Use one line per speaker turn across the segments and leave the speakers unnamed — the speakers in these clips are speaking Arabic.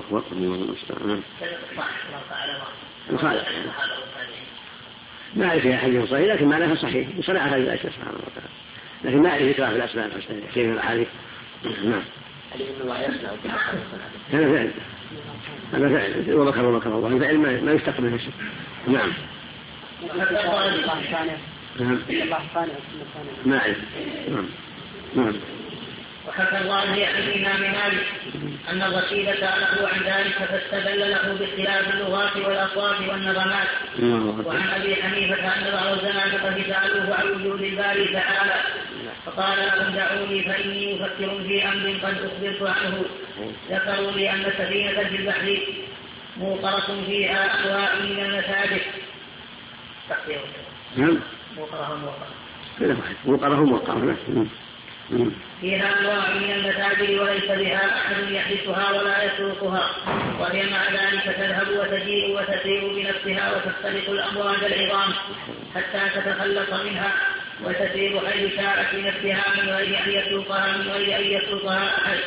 أكبر. الله المستعان. مخالف ما أعرف فيها حديث صحيح لكن معناها صحيح وصنعها لله سبحانه وتعالى، لكن ما أعرف ذكرها في الأسماء الحسنى شيء من الأحاديث. نعم. هذا فعل ومكر الله الفعل ما يستقبل نفسه. نعم. ما أعرف. نعم.
وحكى الله عن الإمام مالك أن الرشيد سأله عن ذلك فاستدل له باختلاف اللغات والأصوات والنغمات. وعن أبي حنيفة أن بعض الزنادقة سألوه عن وجود الباري تعالى فقال لهم دعوني فإني أفكر في أمر قد أخبرت عنه. ذكروا لي أن سفينة في البحر موقرة فيها أنواع من المساجد. فيها أنواع من المساجد وليس بها أحد يحدثها ولا يسوقها، وهي مع ذلك تذهب وتجيء وتسير بنفسها وتختلق الأمواج العظام حتى تتخلص منها وتسير حيث شاءت بنفسها من غير أن يسوقها أحد.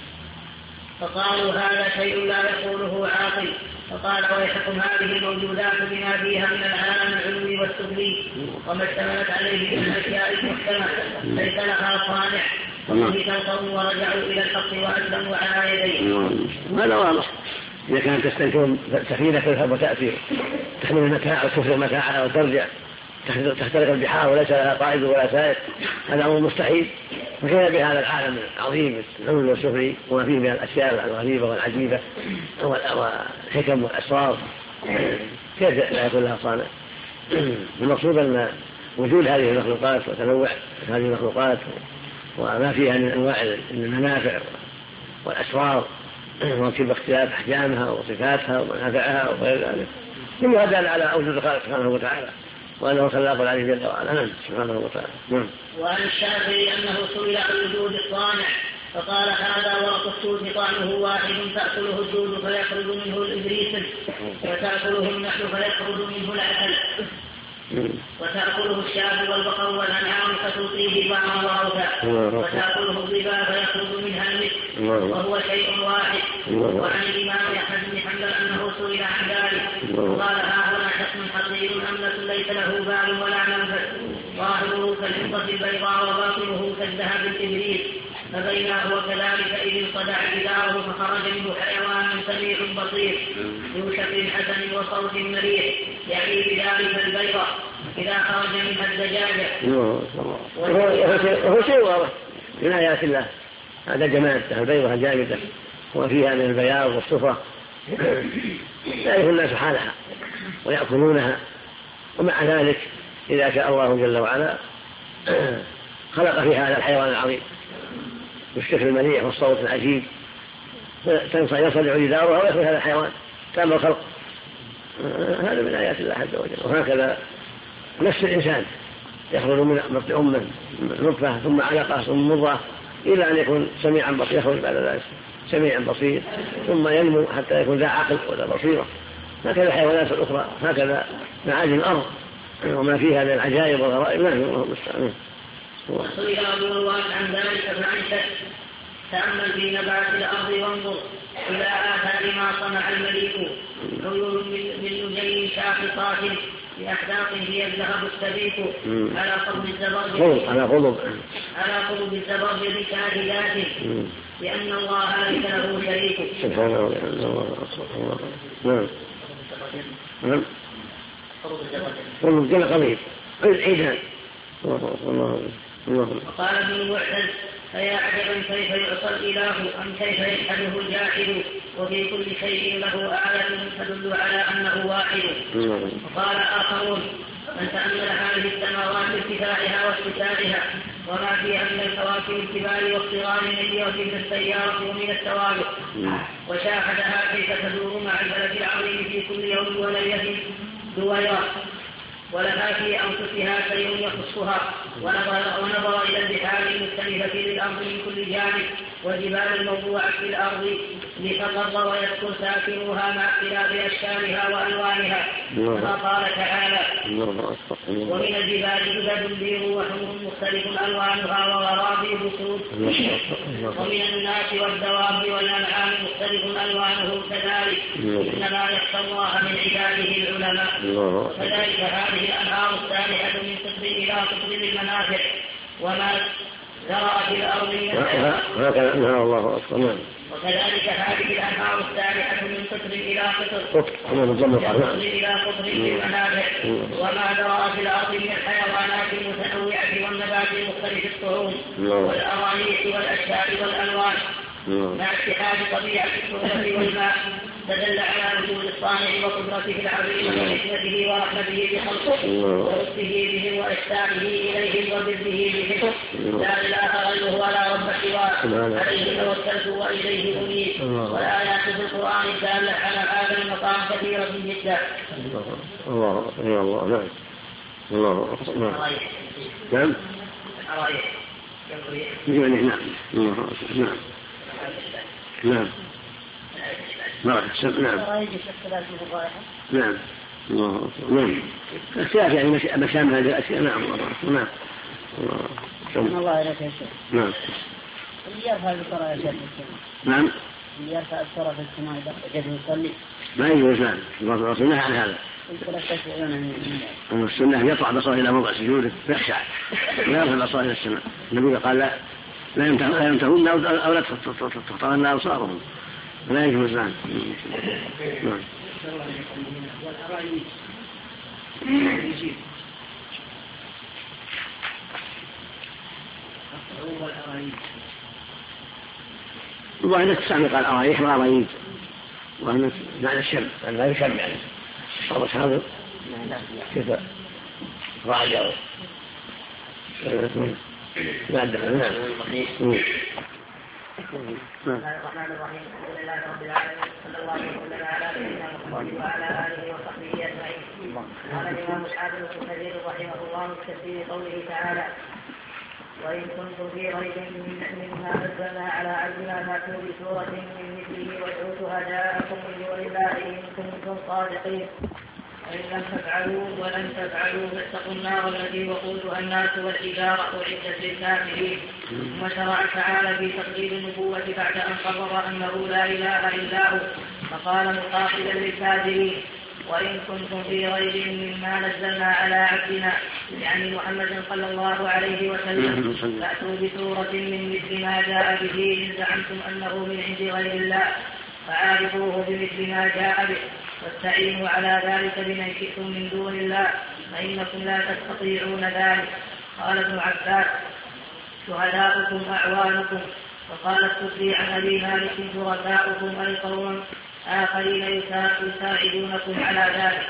فقالوا هذا شيء لا يقوله عاقل. فقال ويحكم هذه الموجودات بما فيها من العالم العلوي والسفلي وما اشتملت عليه من الأشياء المحكمة ليس لها صانع وفي القوم ورجعوا إلى الحق وأسلموا على يديه.
هذا واضح. إذا كانت تستنكر سفينة تذهب وتأتي تحمل المتاع وتفرغ متاعها وترجع تختلق البحار وليس لها قائد ولا سائق هذا أمر مستحيل. فكيف بهذا العالم العظيم العلوي والسفلي وما فيه من الأشياء الغريبة والعجيبة والحكم والأسرار كيف لا يكون لها صانع؟ المقصود أن وجود هذه المخلوقات وتنوع هذه المخلوقات وما فيها من أنواع المنافع والأسرار وكيف اختلاف أحجامها وصفاتها ومنافعها وغير ذلك كل هذا على وجود الخالق سبحانه وتعالى وأنه خلاق العلي جل وعلا سبحانه وتعالى.
وعن الشافعي أنه سئل عن وجود الصانع فقال هذا ورق السود طعمه واحد تأكله الدود فيخرج منه الإبريس وتأكله النحل فيخرج منه العسل وتأكله الشاب والبقر والأنعام فتلقيه بعضا وأوثا وتأكله الظباء فيخرج منها المسك وهو شيء واحد. وعن الإمام أحمد بن حنبل أنه سئل عن ذلك وقال ها هنا حكم حصير أملة ليس له بال ولا منفذ ظاهره كالفضة البيضاء وباطنه كالذهب الإبريق فبينا هو كذلك إذ انقطع جداره فخرج منه حيوان سميع بصير ذو شكل حسن وصوت مريح يعني بذلك البيضة إذا خرج منها الدجاجة.
وهو شيء واضح من آيات الله هذا جمال البيضة الجامدة وفيها من البياض والصفرة يعرف الناس حالها ويأكلونها ومع ذلك إذا شاء الله جل وعلا خلق في هذا الحيوان العظيم بالشكل المليح والصوت العجيب يصدع جدارها ويخرج هذا الحيوان تام الخلق. هذا من آيات الله عز وجل. وهكذا نفس الإنسان يخرج من بطن أمه نطفة ثم علقة ثم مضغة إلى أن يكون سميعا بصير يخرج بعد ذلك سميعا بصير ثم ينمو حتى يكون ذا عقل ولا بصيرة. هكذا الحيوانات الأخرى هكذا معادن الأرض وما فيها من العجائب والغرائب لا يمكن مستعمل.
وسئل أبو الوالد عن ذلك فعنشت تأمل في نبات الأرض وانظر إلى آثار ما صنع المليك عيون من لجين شاقطات بأحداق هي الذهب السبيك على قلب الزبرجد كاهلاته لأن الله ليس له شريك.
سبحانه وتعالى. قلب الزبرجد قريب عيدان.
وقال ابن المعتز فيا عجبا كيف يعصى الإله أم كيف يجحده الجاحد وفي كل شيء له آية تدل على أنه واحد. وقال آخرون من تأمل هذه السماوات ارتفاعها واتساعها وما فيها من الكواكب الكبار والصغار من السيارة ومن السوابق وشاهدها كيف تدور مع البلد العظيم في كل يوم وليلة دويرة ولها في أنفسها شيء يخصها ونظر إلى البحار المختلفة للأرض من كل جانب والجبال الموضوعة في الأرض لتقر ويسكن ساكنوها مع اختلاف أشكالها وألوانها كما قال تعالى ومن الجبال جدد بيض وحمر مختلف ألوانها وغرابيب سود ومن الناس والدواب والأنعام مختلف ألوانه كذلك إنما يخشى الله من عباده العلماء وكذلك هذه الأنهار السابحة من قطر إلى قطر للمنافع وما زرع في الأرض وكذلك هذه الأنهار السابحة من قطر إلى قطر للمنافع وما زرع في الأرض من الحيوانات المتنوعة والنبات المختلف الطعوم والأرانيح والأشجار والألوان مع اتحاد طبيعة التربة والماء تدل على وجود الصانع وقدرته العظيمة وحكمته ورحمته بخلقه ولطفه بهم وإحسانه إليهم وبره بهم لا إله غيره ولا رب سواه عليه توكلت وإليه أنيب والآيات في القرآن الدالة على هذا المقام كثيرة جدا.
الله نعم نعم نعم نعم اختلاف يعني مشامل هذه الأشياء. نعم
الله إليك يا شيخ.
نعم
اللي يرفع البصر يا شيخ
نعم
اللي يرفع البصر في السماء إذا وجد يصلي
ما يجوز لا السنة عن هذا السنة يطلع بصره إلى موضع سجوده يخشع لا يرفع البصر إلى السماء. النبي قال لا ينتهون أو لا تخطرن أبصارهم لا يجوز نعم. وأنا تسمى قال أرايح وأرايد وأنا معنى الشم أن لا يشم يعني صار هذا كيف راجع ما أدري. نعم
بسم الله الرحمن الرحيم الحمد لله رب العالمين صلى الله وسلم على سيدنا محمد وعلى اله وصحبه اجمعين. قال الامام الحافظ ابن كثير رحمه الله في تفسير قوله تعالى وان كنتم في ريب مما نزلنا على عبدنا فاتوا بسوره من مثله وادعوا شهداءكم من دون الله ان كنتم صادقين وإن لم تفعلوا ولن تفعلوا فاتقوا النار التي وقودها الناس والحجارة أعدت للكافرين. ثم شرع تعالى في تقرير النبوة بعد أن قرر أنه لا إله إلا هو فقال مقابلا للكافرين وإن كنتم في ريب مما نزلنا على عبدنا يعني محمد صلى الله عليه وسلم فأتوا بسورة من مثل ما جاء به إن زعمتم أنه من عند غير الله فعارضوه بمثل ما جاء به واستعينوا على ذلك بمن شئتم من دون الله فإنكم لا تستطيعون ذلك. قال ابن عباس شهداؤكم أعوانكم. وقال السدي عن أبي مالك شركاؤكم أي قوم آخرين يساعدونكم على ذلك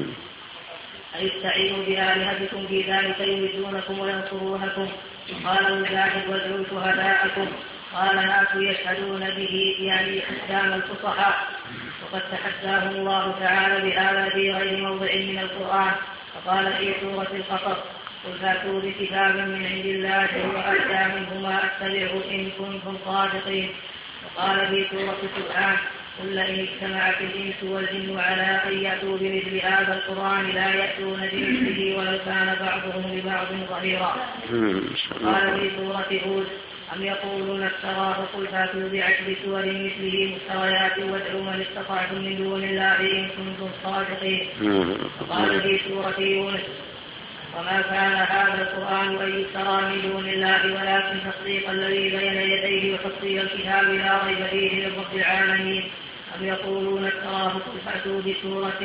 أي استعينوا بآلهتكم في ذلك يمدونكم وينصرونكم. قال مجاهد وادعوا شهداءكم. قال ناس يشهدون به يعني حكام الفصحاء وقد تحداهم الله تعالى بهذا في غير موضع من القرآن فقال في سورة القصص قل فاتوا بكتاب من عند الله هو أهدى منهما أتبعه إن كنتم صادقين. وقال في سورة سبحان قل لئن اجتمعت الإنس والجن على أن يأتوا بمثل هذا القرآن لا يأتون بمثله ولو كان بعضهم لبعض ظهيرا. قال في سورة هود أم يقولون افتراه قل فاتوا بعشر سور مثله مفتريات وادعوا من استطعتم من دون الله إن كنتم صادقين. وقال في سورة يونس وما كان هذا القرآن أن يفترى من دون الله ولكن تصديق الذي بين يديه وتفصيل الكتاب لا ريب فيه من رب العالمين. أم يقولون افتراه قل فاتوا بسورة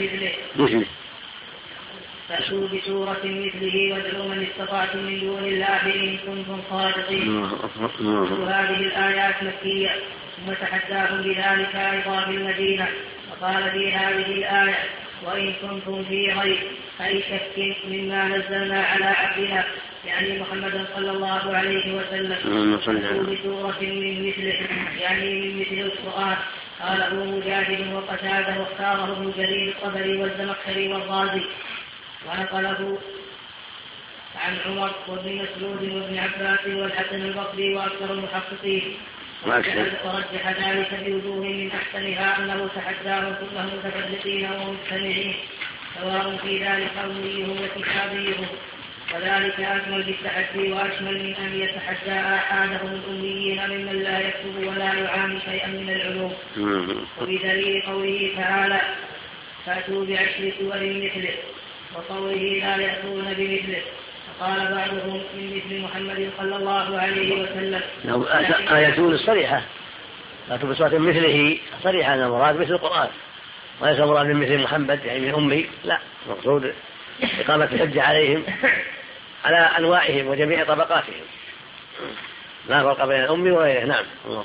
مثله وادعوا من استطعتم من دون الله إن كنتم صادقين. هذه الآيات مكية ثم تحداهم بذلك أيضا في المدينة. وقال في هذه الآية وإن كنتم في ريب أي شك مما نزلنا على عبدنا يعني محمد صلى الله عليه وسلم فاتوا بسورة من مثله يعني من مثل القرآن. قال ابن مجاهد وقتاده واختاره ابن جرير الطبري والزمخشري والرازي ونقله عن عمر وابن مسعود وابن عباس والحسن البصري وأكثر المحققين، ورجح ذلك بوجوه من أحسنها أنه تحداهم كلهم متفرقين ومجتمعين سواء في ذلك أميهم وكتابيهم، وذلك أكمل بالتحدي وأشمل من أن يتحدى آحادهم الأميين ممن لا يكتب ولا يعاني شيئا من العلوم. وبدليل قوله تعالى فأتوا بعشر سور مثله، وقوله لا يأتون بمثله، فقال بعضهم من مثل محمد صلى الله عليه وسلم.
آية صريحة فأتوا بصورة مثله صريحة أن المراد مثل القرآن، وليس المراد من مثل محمد يعني من أمي، لا، مقصود إقامة الحجة عليهم على أنواعهم وجميع طبقاتهم، لا فرق بين الأم وغيره. نعم.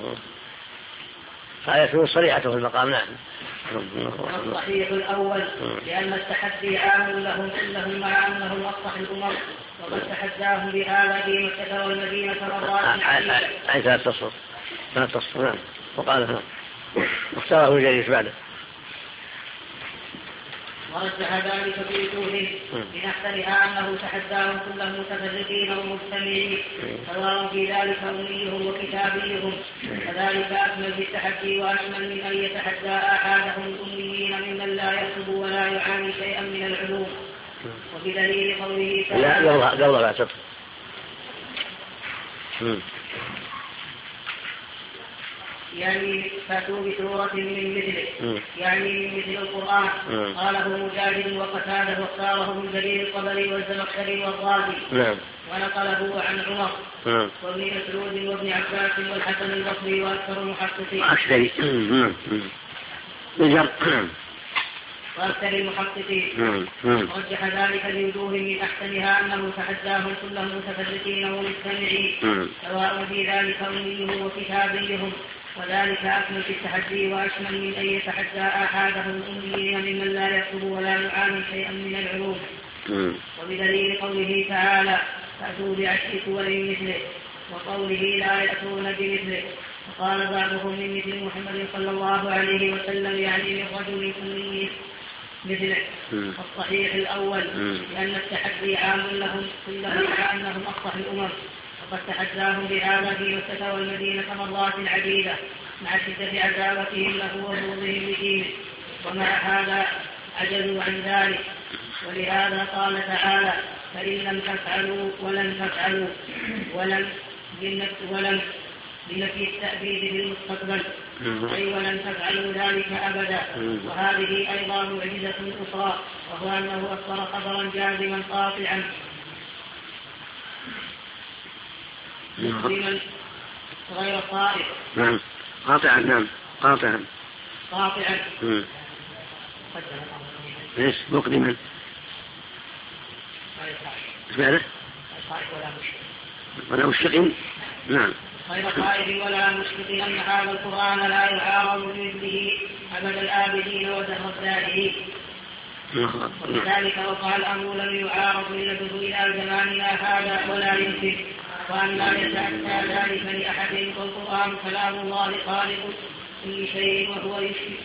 فآية صريحة في المقام. نعم.
الصحيح الأول لأن التحدي عام لهم كلهم مع أنهم أصلح الأمر، وقد تحداهم بهذا في مكة والمدينة مرات
عيسى التصر نعم. وقال اختاره الجليس بعده.
ورجح ذلك في وجوه من أحسنها أنه تحداهم كلهم متفرقين ومجتمعين سواء في ذلك أميهم وكتابيهم، وذلك أكمل بالتحدي وأشمل من أن يتحدى آحادهم الأميين ممن لا يكتب ولا يعاني شيئا من العلوم. وبدليل قوله تعالى يعني فاتوا بسورة من مثله يعني من مثل القرآن. قاله مجاهد وقتاده واختاره من جرير الطبري والزمخشري والرازي، ونقله عن عمر وابن مسعود وابن عباس والحسن البصري وأكثر المحققين. رجح ذلك بوجوه من أحسنها أنه تحداهم كلهم متفرقين ومجتمعين سواء في ذلك أميهم وكتابيهم، وذلك أكمل في التحدي وأشمل من أن يتحدى آحادهم الأميين ممن لا يكتب ولا يعاني شيئا من العلوم. وبدليل قوله تعالى فأتوا بعشر سور مثله، وقوله لا يأتون بمثله، وقال بعضهم من مثل محمد صلى الله عليه وسلم يعني من رجل أمي مثله. الصحيح الأول لأن التحدي عام لهم كلهم مع أنهم أصلح الأمم، وقد تحداهم بهذا في مكة والمدينة مرات عديدة مع شدة عداوتهم له وبغضهم لدينه، ومع هذا عجزوا عن ذلك. ولهذا قال تعالى فإن لم تفعلوا ولن تفعلوا ولن بنفي التأبيد بالمستقبل أي ولن تفعلوا ذلك أبدا. وهذه أيضا معجزة أخرى، وهو أنه أخبر خبرا جازما قاطعا مسلما غير صائب.
قاطعا ليش مقدما ولا مشفق. نعم.
غير خائف ولا مشفق أن هذا القرآن لا يعارض بمثله أبد الآبدين ودهر الدائرين. وبذلك وقع الأمر لم يعارض يده إلى زماننا هذا ولا يمكن، وأن لا يتأتى ذلك لأحد. والقرآن كلام الله خالق كل شيء، وهو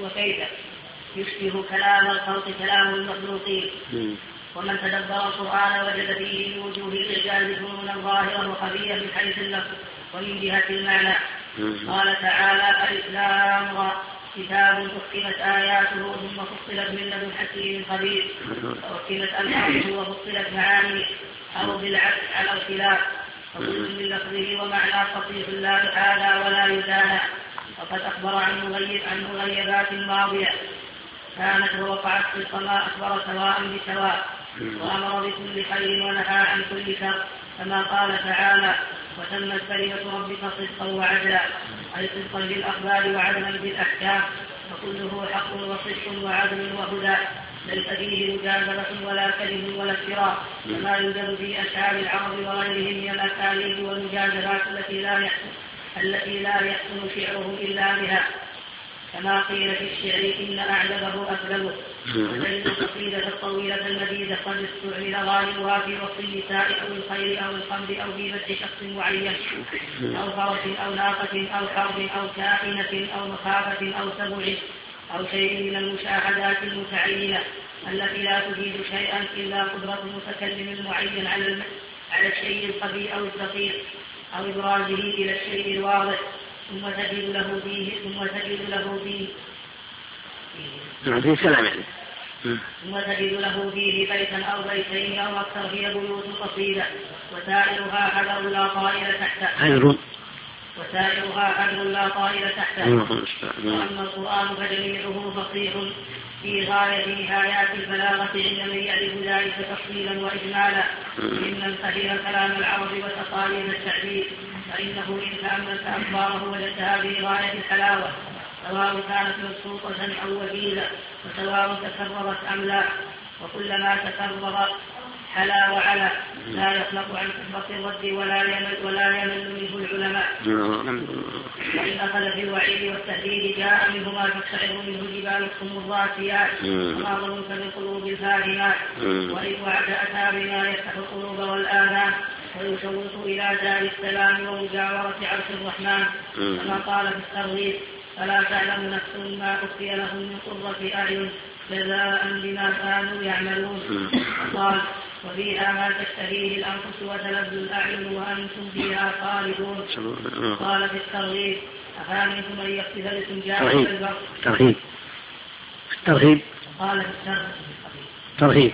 يشبه كلام الخلق كلام المخلوقين. ومن تدبر القرآن وجد فيه من وجوه الإعجاز فنونا ظاهرا وخفيا من حيث اللفظ ومن جهة المعنى. قال تعالى الإسلام كتاب أحكمت آياته ثم فصلت من لدن حكيم خبير، وأحكمت ألفاظه وفصلت معانيه أو بالعكس على الخلاف، فكل من لفظه ومعنى خطيف لا يحالى ولا يدانى. وقد أخبر عن مغيبات ماضية كانت ووقعت في السماء، أخبر سواء بسواء، وأمر بكل خير ونهى عن كل شر، كما قال تعالى وتمت كلمة ربك صدقا وعدلا، أي صدقا بالأخبار وعدلا بالأحكام، وكله حق وصدق وعدل وهدى، ليس فيه مجادلة ولا كذب ولا افتراء، كما يوجد في أشعار العرب وغيرهم من الأساليب والمجادلات التي لا يحسن شعره إلا بها، كما قيل في الشعر إن أعجبه أكذبه. وإن القصيدة الطويلة المديدة قد استعمل غالبها في وصف النساء أو الخير أو الخمر أو في مدح شخص معين أو فرس أو ناقة أو حرب أو كائنة أو مخافة أو سبع أو شيء من المشاهدات المتعينة التي لا تفيد شيئا إلا قدرة المتكلم المعين على الشيء الخفي أو الدقيق أو إبرازه إلى الشيء الواضح ثم تجد له فيه ثم تجد له فيه بيتا أو بيتين أو أكثر هي بيوت قصيدة وسائرها حجر لا طائر تحته وأما القرآن فجميعه فصيح في غاية نهايات البلاغة عند من يعرف ذلك تفصيلا وإجمالا ممن فهم كلام العرب وتقاليد التعبير فإنه إن تأملت أخباره وجدتها في غاية الحلاوة سواء كانت مبسوطة أو وجيزة وسواء تكررت أم لا وكلما تكرر حلا وعلا لا يخلق عن كثرة الرد ولا يمل منه العلماء وإن أخذ في الوعيد والتهديد جاء منه ما تقشعر منه جبال الراسيات وما ظنك بالقلوب الفاهمات وإن وعد أتى بما يفتح القلوب والآذان ويشوق إلى دار السلام ومجاورة عرش الرحمن كما قال في الترغيب فلا تعلم نفس ما أخفي لهم من قرة أعين جزاء بما كانوا يعملون قال وفيها ما تشتهيه الأنفس وتلذ الأعين وأنتم فيها خالدون قال في الترغيب أفأمنتم أن يخسف بكم جانب البر قال في الترغيب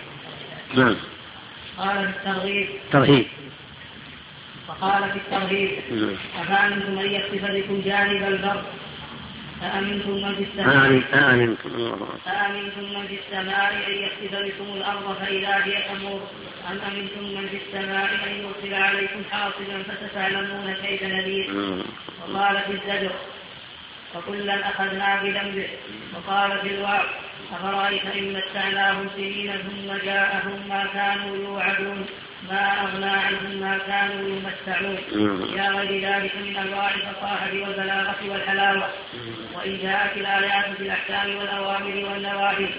وقال في الترغيب أفأمنتم أن يخسف بكم جانب البر أأمنتم من في السماء أن يخسف بكم الأرض فإذا هي تمور أم أمنتم من في السماء أن يرسل عليكم حاصبا فستعلمون كيف نذير وقال في الزجر وكلا أخذنا بذنبه وقال في الوعظ أفرأيت إن متعناهم سنين ثم جاءهم ما كانوا يوعدون ما أغنى عنهم ما كانوا يمتعون يا غير ذلك من أنواع الفصاحة والبلاغة والحلاوة وإن جاءت الآيات في الأحكام والأوامر والنواهي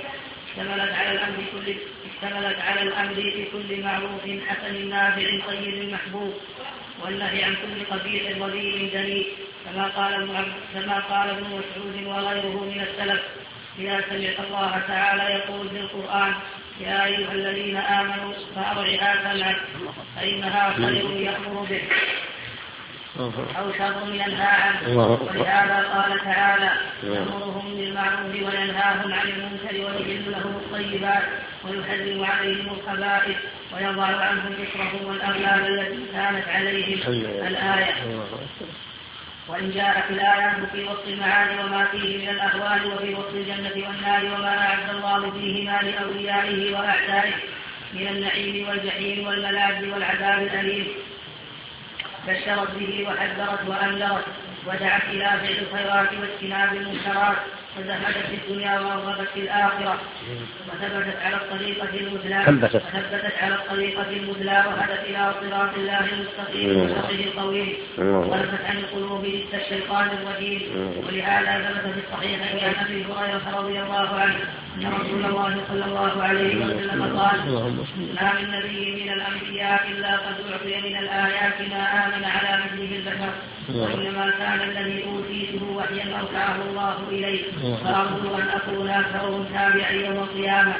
اشتملت على الأمر بكل معروف حسن نافع طيب محبوب والنهي عن كل قبيح رذيل دنيء كما قال ابن مسعود وغيره من السلف إذا سمعت الله تعالى يقول في القرآن يا أيها الذين آمنوا فأرعها سمعك فإنها خير يأمر به أو شر ينهى عنه ولهذا قال تعالى يأمرهم بالمعروف وينهاهم عن المنكر ويحل لهم الطيبات ويحرم عليهم الخبائث ويضع عنهم إصرهم والأغلال التي كانت عليهم الآية. وإن جاءت الآيات في وصف المعاني وما فيه من الأهوال وفي وصف الجنة والنار وما أعد الله فيهما لأوليائه وأعدائه من النعيم والجحيم والملاذ والعذاب الأليم بشرت به وحذرت وأنذرت ودعت إلى فعل الخيرات واجتناب المنكرات وزهدت في الدنيا ورغبت في الآخرة وثبتت على الطريقة المثلى وهدت إلى صراط الله المستقيم وشرعه القويم ولفت عن القلوب ضد الشيطان الرجيم. ولهذا ثبت في الصحيح عن أبي هريرة رضي الله عنه أن رسول الله صلى الله عليه وسلم قال ما من نبي من الأنبياء إلا قد أعطي من الآيات ما آمن على مثله البشر وإنما كان الذي أوتيته وحيا أوحاه الله إليه فأرجو أن أكون أكثرهم تابعا يوم القيامة.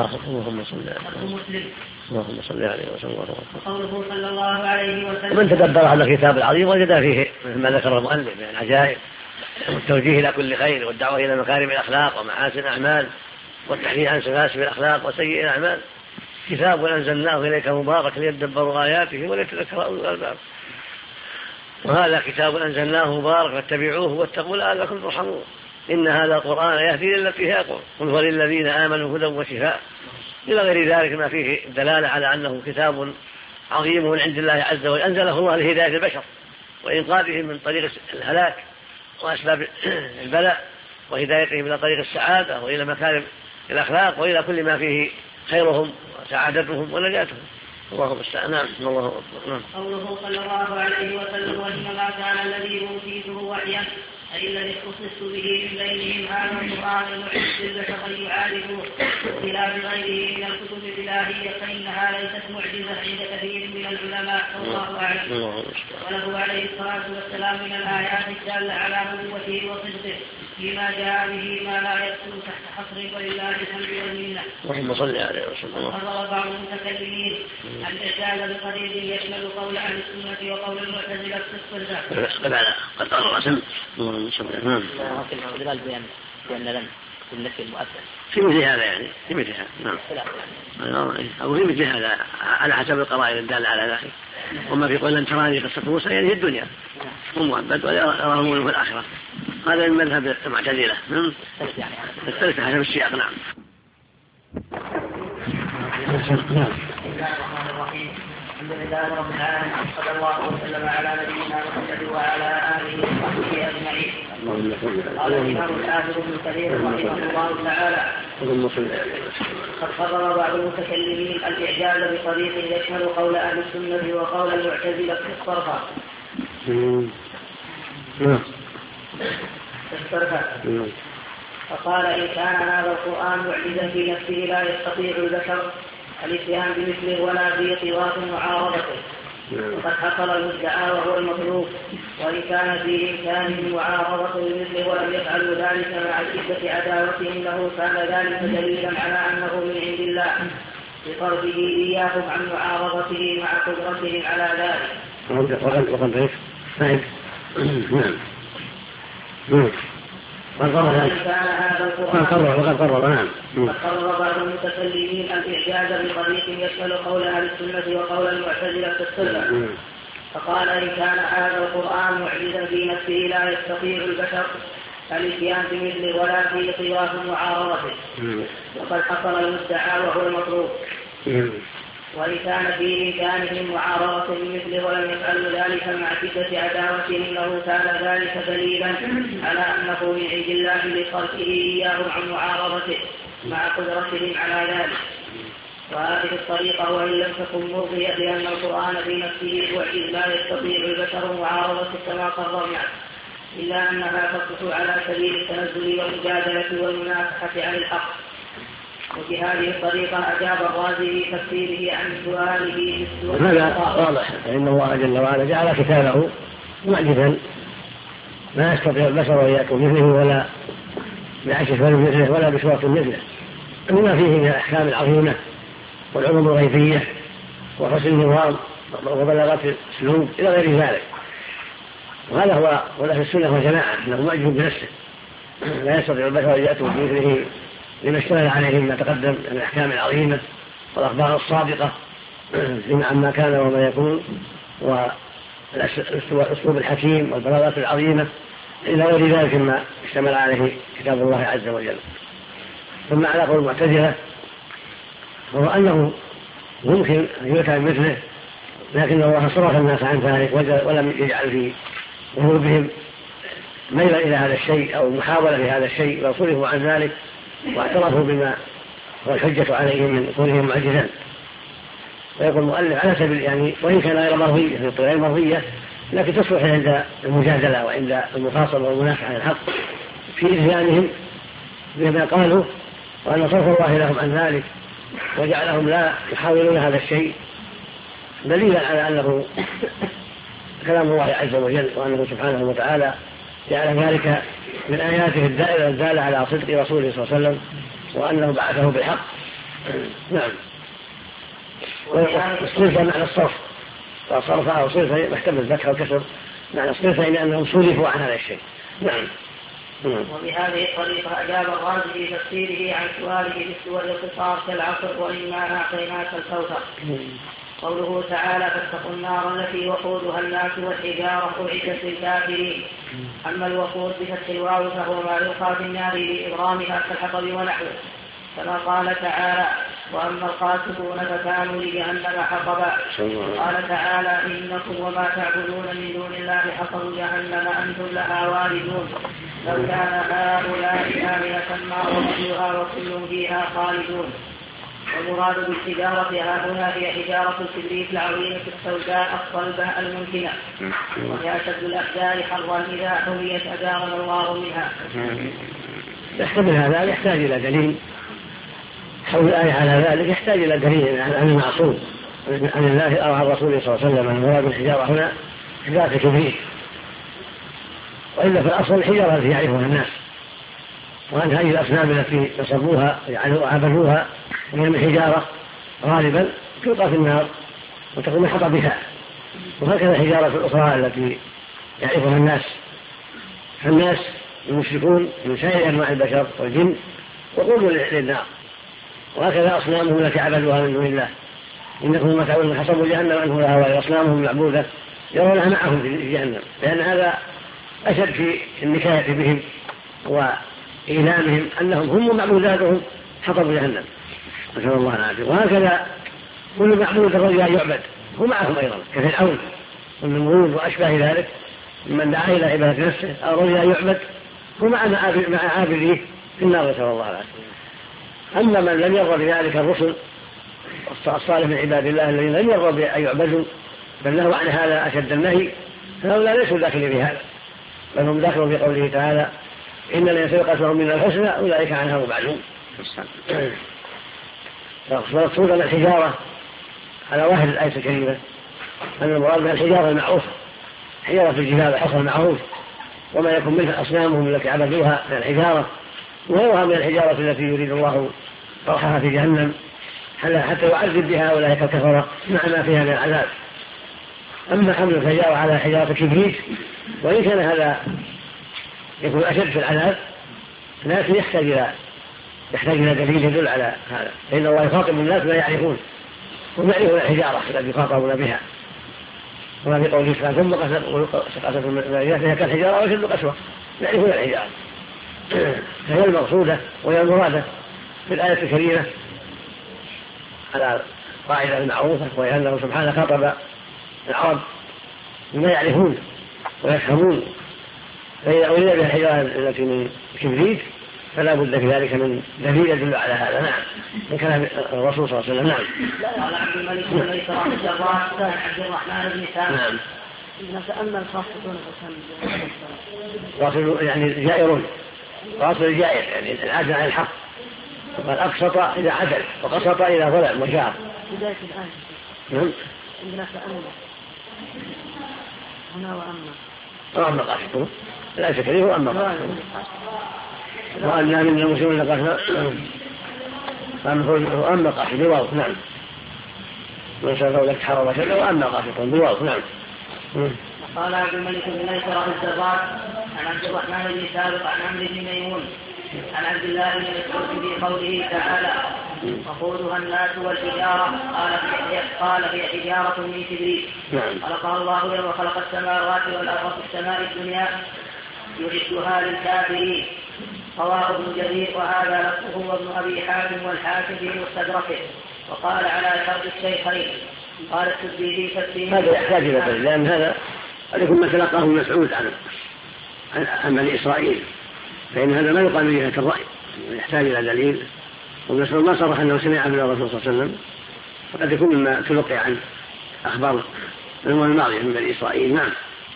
اللهم صل عليه وسلم.
وقوله صلى الله عليه وسلم
ومن تدبر هذا الكتاب العظيم وجد فيه ما ذكر المؤلف من العجائب والتوجيه إلى كل خير والدعوة إلى مكارم الأخلاق ومحاسن الأعمال والتحذير عن سفاسف الأخلاق وسيء الأعمال. كتاب أنزلناه إليك مبارك ليدبروا آياته وليتذكر أولو الألباب. وهذا كتاب أنزلناه مبارك فاتبعوه واتقوا لعلكم ترحمون. إن هذا القرآن يهدي للتي هي أقوم قل هو للذين آمنوا هدى وشفاء إلى غير ذلك ما فيه دلالة على أنه كتاب عظيم من عند الله عز وجل أنزله الله لهداية البشر وإنقاذهم من طريق الهلاك وأسباب البلاء وهدايتهم إلى طريق السعادة وإلى مكارم الأخلاق وإلى كل ما فيه خيرهم وسعادتهم ونجاتهم. اللهم استعان. الله أكبر.
قوله صلى الله عليه وسلم وإنما كان الذي أوتيته وحيا أي الذي اختصصت به من بينهم هذا القرآن المعجز للبشر أن يعالجوه بخلاف غيره من الكتب الإلهية فإنها ليست معجزة عند كثير من العلماء والله أعلم. وله عليه الصلاة والسلام من الآيات الدالة على نبوته وصدقه فيما جاء به ما لا يكتب تحت حصر ولله الحمد والمنة.
اللهم صل عليه وسلم.
وقرر بعض المتكلمين الإعجاز بقريب يشمل قول أهل السنة وقول المعتزلة في الصفات.
قد قرر سم. في مثل هذا يعني في مثل هذا نعم أو في مثل هذا على حسب القرائن الدالة على ذلك. وما في قول لن تراني قصة موسى يعني في الدنيا هم مؤبد ولا يراهم في الآخرة. هذا من مذهب المعتزلة الثالثة حسب السياق. نعم.
الحمد لله رب العالمين صلى الله وسلم على نبينا محمد وعلى آله وصحبه أجمعين. قال الإمام الحافظ ابن كثير رحمه الله تعالى قد قرر بعض المتكلمين الإعجاز بطريق يشمل قول أهل السنة وقول المعتزلة في الصرفة. فقال إن كان هذا القرآن معجزا في نفسه لا يستطيع البشر الاتيان بمثله ولا في طواف معارضته وقد حصل المدعى وهو المطلوب. وإن كان في إمكانه معارضته بمثله ولم يفعلوا ذلك مع شدة عداوتهم له كان ذلك دليلا على أنه من عند الله بطرده إياهم عن معارضته مع قدرتهم على ذلك.
وقد
قرر بعض المتكلمين الإعجاز بطريق يشمل قول أهل السنة وقول المعتزلة في الصفة. فقال إن كان هذا القرآن معجزا في نفسه لا يستطيع البشر الاتيان بمثله ولا في طواف معارضته وقد حصل المدعى وهو المطلوب. وإن كان في إمكانهم معارضة بمثله ولم يفعلوا ذلك مع شدة عداوتهم له كان ذلك دليلا على أنه من عند الله لصرفه إياهم عن معارضته مع قدرتهم على ذلك. وهذه الطريقة وإن لم تكن مرضية لأن القرآن في نفسه معجز لا يستطيع البشر معارضته كما قررنا إلا أنها تصلح على سبيل التنزل والمجادلة والمنافحة عن الحق. وبهذه الطريقة أجاب الرازي في تفسيره عن سؤاله
هذا واضح فإن الله جل وعلا جعل كتابه معجزا ما يستطيع البشر أن يأتوا مثله ولا بعشر مثله ولا بصورة مثله لما فيه من الأحكام العظيمة والعلوم الغيبية وحسن النظام وبلاغة الأسلوب إلى غير ذلك. وهذا هو ولا السنة والجماعة أنه معجز بنفسه لا يستطيع البشر أن يأتوا بمثله لما اشتغل عليهم ما تقدم من الأحكام العظيمة والأخبار الصادقة عما كان وما يكون والأسلوب الحكيم والبلاغات العظيمة إلى غير ذلك ما اشتمل عليه كتاب الله عز وجل. ثم على قول المعتزلة هو أنه ممكن أن يؤتى مثله لكن الله صرف الناس عن ذلك ولم يجعل في قلوبهم ميلا إلى هذا الشيء أو محاولة لهذا الشيء بل صرفوا عن ذلك واعترفوا بما هو الحجة عليهم من كونهم معجزا. ويقول المؤلف على سبيل يعني وإن كان غير مرضية لكن تصلح عند المجادلة وعند المفاصلة والمنافحة عن الحق في إذهانهم بما قالوا وأن صرف الله لهم عن ذلك وجعلهم لا يحاولون هذا الشيء دليلا على أنه كلام الله عز وجل وأنه سبحانه وتعالى جعل ذلك من آياته الدالة على صدق رسوله صلى الله عليه وسلم وأنه بعثه بالحق. نعم. والصرفة معنى الصرف وصرفة أو صرفة محتمل الفتح والكسر معنى الصرفة إن أنهم صرفوا عن هذا الشيء. نعم.
وبهذه الطريقة أجاب الرازي في تفسيره عن سؤاله بالسور القصار كالعصر وإنا أعطيناك الكوثر. قوله تعالى فاتقوا النار التي وقودها الناس والحجارة أعدت للكافرين. أما الوقود بفتح الواو فهو ما يلقى في النار لإبرامها كالحطب ونحوه كما قال تعالى وأما القاسطون فكانوا لجهنم حطبا. قال تعالى إنكم وما تعبدون من دون الله حصب جهنم أنتم لها واردون لو كان هؤلاء آلهة ما وردوها وكل فيها خالدون. والمراد بالحجارة هنا هي حجارة الكبريت العظيمة السوداء الصلبة الممكنة وهي أشد الأحجار حرا إذا حويت أجارنا الله منها.
يحتمل هذا يحتاج إلى دليل حول الآية على ذلك يحتاج إلى دليل عن المعصوم عن الله أو عن رسوله صلى الله عليه وسلم. المراد بالحجارة هنا حجارة الكبريت وإلا في الأصل الحجارة التي يعرفها الناس وأن هذه الأصنام التي نصبوها عبدوها وهي من حجارة غالبا تلقى في النار وتكون من حطبها، وهكذا الحجارة الأخرى التي يعرفها الناس، فالناس المشركون من سائر أنواع البشر والجن وقودوا للنار، وهكذا أصنامهم التي عبدوها من دون الله. إنكم ما تعبدون حسبوا جهنم أنه لها وهي أصنامهم المعبودة يرونها معهم في جهنم، لأن هذا أشد في النكاية بهم وإيلامهم أنهم هم معبوداتهم حطبوا جهنم، نسأل الله العافية. وهكذا كل معبود الرجل يعبد هو معهم أيضا كفرعون والنمرود وأشباه ذلك من دعا إلى عبادة نفسه أو رجل يعبد هو مع عابديه في النار، نسأل الله العافية. أما من لم يرضى بذلك الرسل الصالح من عباد الله الذين لم يرضى بأن يعبدوا بل له عن هذا أشد النهي، فهؤلاء ليسوا داخلين بهذا، بل هم داخلوا في قوله تعالى إن الذين سبقت لهم من الحسنى أولئك عنها مبعدون. فالمقصود أن الحجارة على ظاهر الآية الكريمة أن المراد بها الحجارة المعروفة، حجارة الجبال الحصى المعروف وما يكون منها أصنامهم التي عبدوها من الحجارة وغيرها من الحجارة التي يريد الله طرحها في جهنم حتى يعذب بها أولئك الكفرة مع ما فيها من العذاب. أما حمل الحجارة على حجارة كبريت وإن كان هذا يكون أشد في العذاب لكن يحتاج إلى دليل يدل على هذا، فإن الله يخاطب الناس لا يعرفون هم يعرفون الحجارة التي يخاطبون بها، وما في قوله تعالى ثم قسوة المائيات هي كالحجارة وشد قسوة، يعرفون الحجارة. فهي المقصودة وهي المرادة في الآية الكريمة على قاعدة المعروفة، وهي أنه سبحانه خاطب العرب بما يعرفون ويفهمون، فإذا أريد بها الحجارة التي من كبريت فلا بد في ذلك من دليل يدل على هذا. نعم، من كلام الرسول صلى الله عليه وسلم. نعم.
قال عبد الملك بن ميسرة عن عبد الرحمن بن سعد.
نعم.
نتأمل خاصة
واصل يعني جائرون، واصل الجائر يعني العدل عن الحق، وقال أقسط إذا عدل وقسط إذا ظلم وجار.
بداية الآية.
نعم.
عندنا تأمل هنا وأما
قاسطون لا شكريه وأما قاسطون وأنا من المسلمين وأما قاسط بواو. نعم. من شاء لك حرم شد وأما قاسطون بواو. نعم.
قال عبد الملك بن ميسرة الزراق عن عبد الرحمن بن سابق عن عمرو بن ميمون عن عبد الله بن مسعود في قوله تعالى وقودها الناس والحجارة قال هي حجارة من كبريت خلقها الله يوم خلق السماوات والأرض في السماء الدنيا يعدها للكافرين. رواه ابن جرير وهذا لفظه وابن أبي حاتم والحاكم في مستدركه وقال على شرط الشيخين. قال السدي في تفسيره
هذا يحتاج إلى دليل، لأن هذا عليكم ما تلقاه مسعود عن بني إسرائيل، فإن هذا ما يقال من جهة الرأي، يحتاج إلى دليل. ومسعود ما صرح أنه سمع من الرسول صلى الله عليه وسلم، فقد يكون مما تلقي عن أخبار الأمم الماضية من بني إسرائيل. نعم.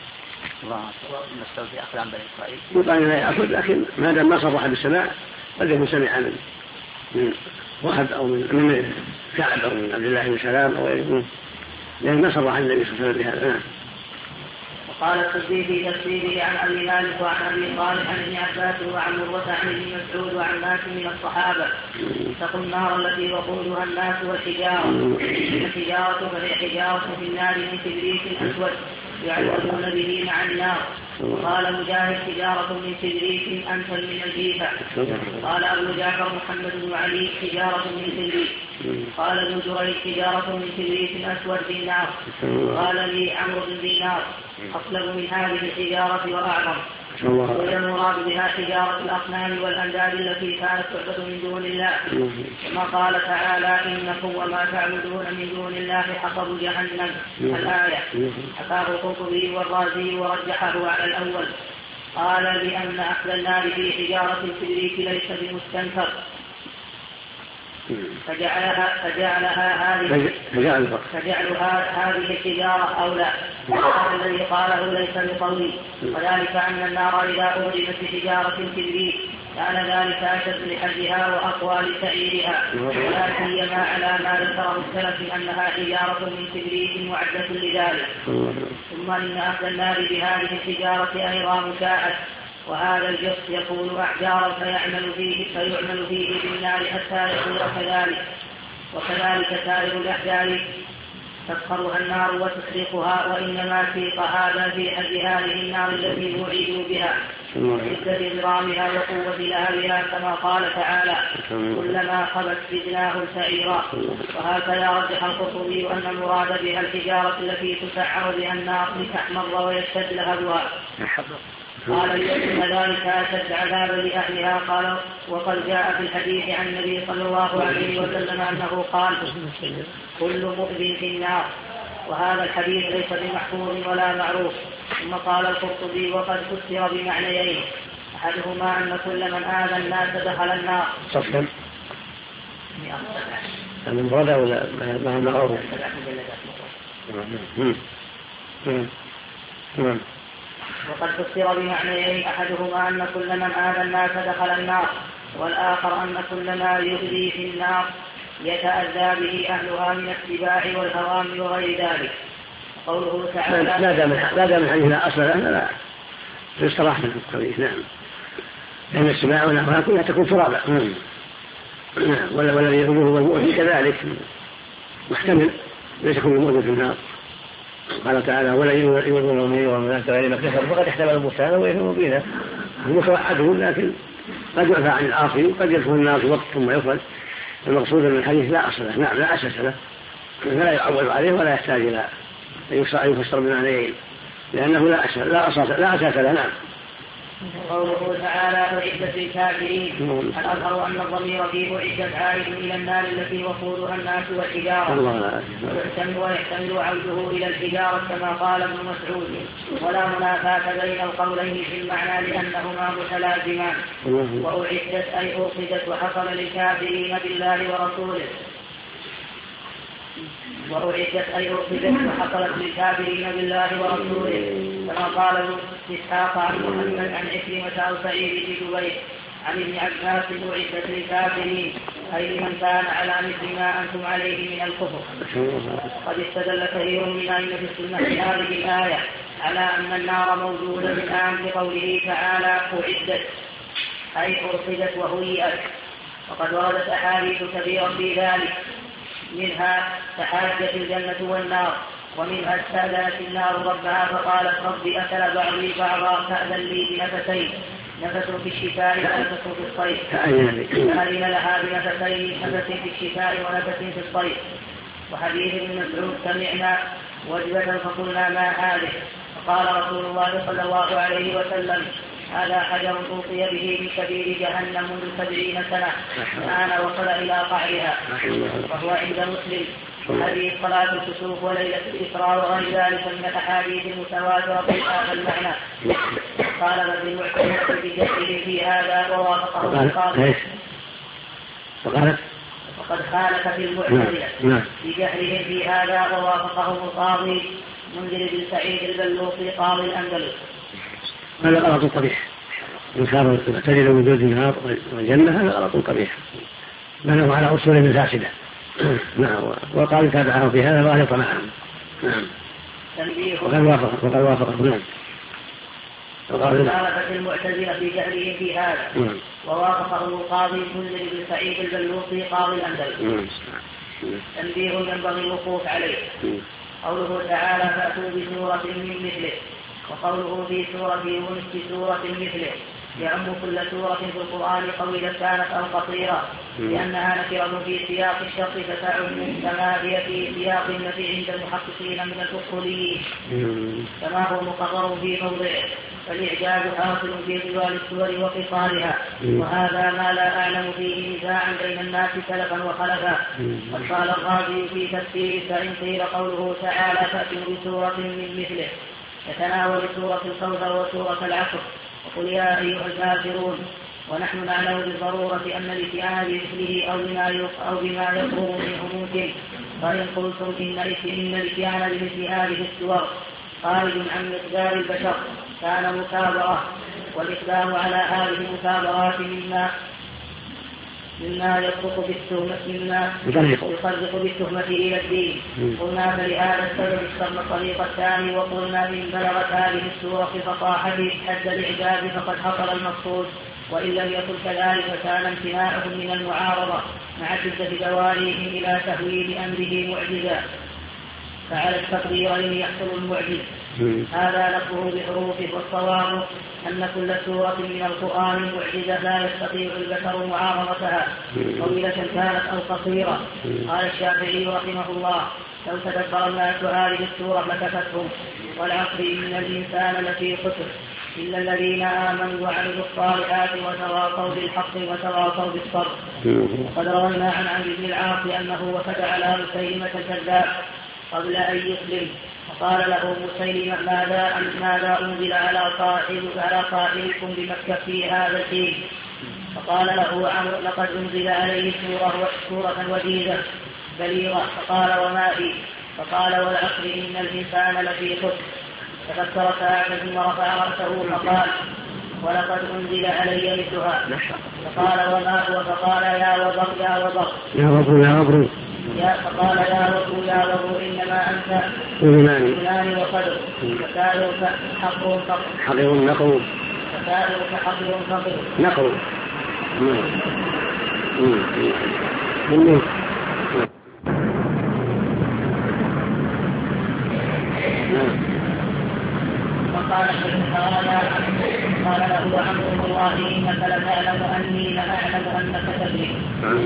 مسعود يأخذ عن بني إسرائيل
يقال لا يأخذ، لكن ما دام ما صرح بالسماع قد يكون سمع من واحد أو من كعب أو من عبد الله بن سلام أو غيره، لأن ما صرح النبي صلى الله عليه وسلم بهذا. نعم.
وقال السدي في تفسيره عن أبي مالك وعن أبي صالح عن ابن عباس وعن مروة عن ابن مسعود وعن ناس من الصحابة اتقوا النار التي وقودها الناس والحجارة. الحجارة فهي حجارة في النار من كبريت أسود يعذبون به مع النار. قال مجاهد حجارة من كبريت أنفل من الجيفة. قال أبو جعفر محمد بن علي حجارة من كبريت. قال ابن جريج حجارة من كبريت أسود في النار. قال لي عمرو بن دينار أطلب من هذه الحجارة وأعظم. والمراد بها حجارة الأصنام والأنداد التي كانت تعبد من دون الله، كما قال تعالى إنكم وما تعبدون من دون الله حصب جهنم. الآية حكاه القرطبي والرازي ورجحه على الأول. قال لأن أهل النار في حجارة الكبريت ليس بمستنكر فجعلها هذه الحجارة أولى. وهذا الذي قاله ليس بقوي، وذلك أن النار إذا أوجدت بحجارة الكبريت كان ذلك أشد لحجها وأقوى لسعيرها، ولا سيما على ما ذكره السلف أنها حجارة من كبريت معدة لذلك. ثم إن أهل النار بهذه الحجارة أيضا مساعد، وهذا الجص يكون أحجارا فيعمل فيه بالنار حتى يكون كذلك. وكذلك سائر الأحجار تسخرها النار وتحرقها، وإنما سيق هذا في حد هذه النار التي وعدوا بها وشدة ضرامها وقوة لهبها، كما قال تعالى: كلما خبت زدناهم سعيرا. وهكذا رجح القرطبي أن المراد بها الحجارة التي تسعر بها النار لتحمر ويشتد لهبها. قال لأن ذلك أشد عذابا لأهلها. قال: وقد جاء في الحديث عن النبي صلى الله عليه وسلم أنه قال: كل مؤذن في النار. وهذا الحديث ليس بمحفوظ ولا معروف. ثم قال القرطبي: وقد فسر بمعنيين، أحدهما أن كل من آذى الناس دخل النار.
صفا من برده ولا ما معروف؟
وقد فسر بمعنيين، أحدهما أن كل من آذى الناس دخل النار، والآخر أن كل ما يؤذي في النار يتأذى به أهلها من السباع والهوام وغير ذلك. قوله تعالى:
لا دام الحديث لا أصل له لا يستراح من الحديث. نعم، لأن السباع والهوام كلها تكون ترابا. نعم، والذي يؤذيه هو المؤذي كذلك محتمل، ليس كل المؤذي في النار. قال تعالى: ولا يؤذون المؤمنين والمؤمنات غير ما اكتسبوا فقد احتمل البهتان وإثما مبينا. المتوعدون، لكن قد يعفى عن العاصي وقد يدخل النار في وقت ثم يخرج. المقصود من الحديث لا أصل له. نعم، لا أساس له، فلا يعول عليه ولا يحتاج إلى أن يفسر بمعنيين، لأنه لا أساس له. نعم.
قوله تعالى: أعدت للكافرين، الأظهر أن الضمير فيه أعدت عائد إلى النار التي وقودها الناس والحجارة، ويحتمل عوده إلى الحجارة كما قال ابن مسعود، ولا منافاة بين القولين في المعنى لأنهما متلازمان. وأعدت أي أرصدت وحصل للكافرين بالله ورسوله، وأعدت أي أرصدت وحصلت للكافرين بالله ورسوله، كما قال ابن إسحاق عن محمد عن عكرمة أو سعيد بن جبير عن ابن عباس: أعدت للكافرين أي لمن كان على مثل ما أنتم عليه من الكفر. قد استدل كثير من أئمة السنة في هذه الآية على أن النار موجودة الآن بقوله تعالى: أعدت أي أرصدت وهيئت. وقد وردت أحاديث كثيرة في ذلك، منها تحاجت الجنة والنار، ومنها استأذنت النار ربها فقالت: رب أكل بعضي بعضا فأذن لي بنفسين، نفس في الشتاء ونفس في الصيف، فأذن لها بنفسين، نفس في الشتاء ونفس في الصيف. وحديث ابن مسعود: سمعنا وجبة فقلنا ما هذه؟ فقال رسول الله صلى الله عليه وسلم: هذا حجر أوصي به من كبير جهنم منذ 70 سنة، الآن وصل إلى قعرها. وهو عند مسلم حديث صلاة الكسوف وليلة الإسراء وغير ذلك من الأحاديث المتواترة في هذا المعنى. قال ابن المعتمد بجهله في هذا ووافقه القاضي. وقد خالف في المعتزلة بجهلهم في هذا ووافقهم القاضي منذر بن سعيد البلوطي قاضي الأندلس.
هذا غلط قبيح، إنكار المعتزلة وجود النار والجنة هذا غلط قبيح، بنوا على أصول فاسدة. نعم، وقال تابعه في هذا وغلط معهم. نعم، وقد وافقه. نعم،
خالفت المعتزلة في جهلهم في هذا ووافقه القاضي منذر بن سعيد البلوطي قاضي الأندلس. تنبيه ينبغي الوقوف عليه. قوله تعالى: فأتوا بسورة من مثله، وقوله في سورة يونس بسورة مثله يعم كل سورة في القرآن طويلة كانت أو قصيرة، لأنها نكرة في سياق الشرط فتعم كما هي في سياق النفي عند المحققين من الأصوليين، كما هو مقرر في موضعه، فالإعجاز حاصل في طوال السور وقصارها، وهذا ما لا أعلم فيه نزاعا بين الناس سلفا وخلفا. وقال الرازي في تفسير: فإن قيل قوله تعالى: فأتوا بسورة من مثله، يتناول سورة الكوثر وسورة العصر، وقل يا أيها الكافرون. ونحن نعلم بالضرورة أن الاتيان بمثله أو بما يقرب منه ممكن، فإن قلتم إن الاتيان بمثل هذه السور خارج عن مقدار البشر كان مكابرة، والإقدام على هذه المكابرات مما يفرق بالتهمة إلى الدين. قلنا فلهذا السبب اخترنا الطريق الثاني، وقلنا إن بلغت هذه السورة فصاحته حد الإعجاز فقد حصل المقصود، وإن لم يكن كذلك كان امتناعهم من المعارضة مع شدة دواليهم إلى تهويل أمره معجزا، فعلى التقديرين يحصل المعجز. هذا لفظه بحروفه، والصواب أن كل سورة من القرآن معجزة لا يستطيع البشر معارضتها، طويلة كانت أو قصيرة. قال الشافعي رحمه الله: لو تدبر الناس هذه السورة لكفتهم. والعصر إن الإنسان لفي خسر إلا الذين آمنوا وعملوا الصالحات وتواصوا بالحق وتواصوا بالصبر. وقد روينا عن عمرو بن العاص أنه وفد على مسيلمة الكذاب قبل أن يسلم، فقال له مسيلمة: ماذا أنزل على صاحبكم بمكة في هذا الحين؟ فقال له عمرو: لقد أنزل عليه سورة وجيزة بليغة. فقال: وما هي؟ فقال: والعصر إن الإنسان لفي خسر. تفكر ساعة ثم رفع رأسه فقال: ولقد أنزل علي مثلها. فقال: وما هو؟ فقال: يا وبر يا وبر فقال: يا رب يا رب إنما أنت إيمان وقدر، فسائرك حقر نقر. فقال له عمرو: والله إنك لتعلم أني لأعلم أنك تدري.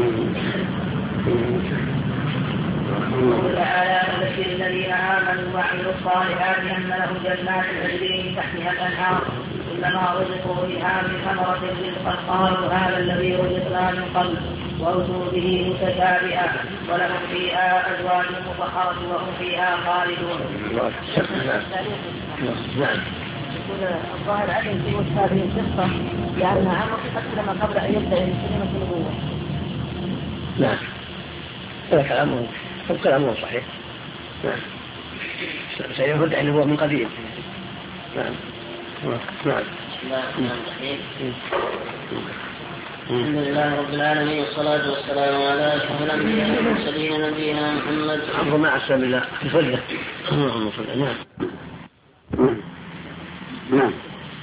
وتعالى: وبشر الذين آمنوا وعملوا الصالحات أن لهم جنات تجري من تحتها الأنهار كلما رزقوا منها من ثمرة رزقا قالوا هذا الذي رزقنا من قبل وأتوا به متشابها ولهم فيها أزواج مطهرة وهم فيها خالدون.
الظاهر عدم في وجه هذه القصة لأن عمرو أسلم قبل أن يبدأ كلمة النبوة.
نعم، هذا كلام صحيح. نعم، سيدعي النبوة من قديم. نعم.
الحمد لله رب العالمين، والصلاة والسلام على أشرف الأنبياء والمرسلين نبينا محمد.
أمر مع السلام الله في صدق. نعم.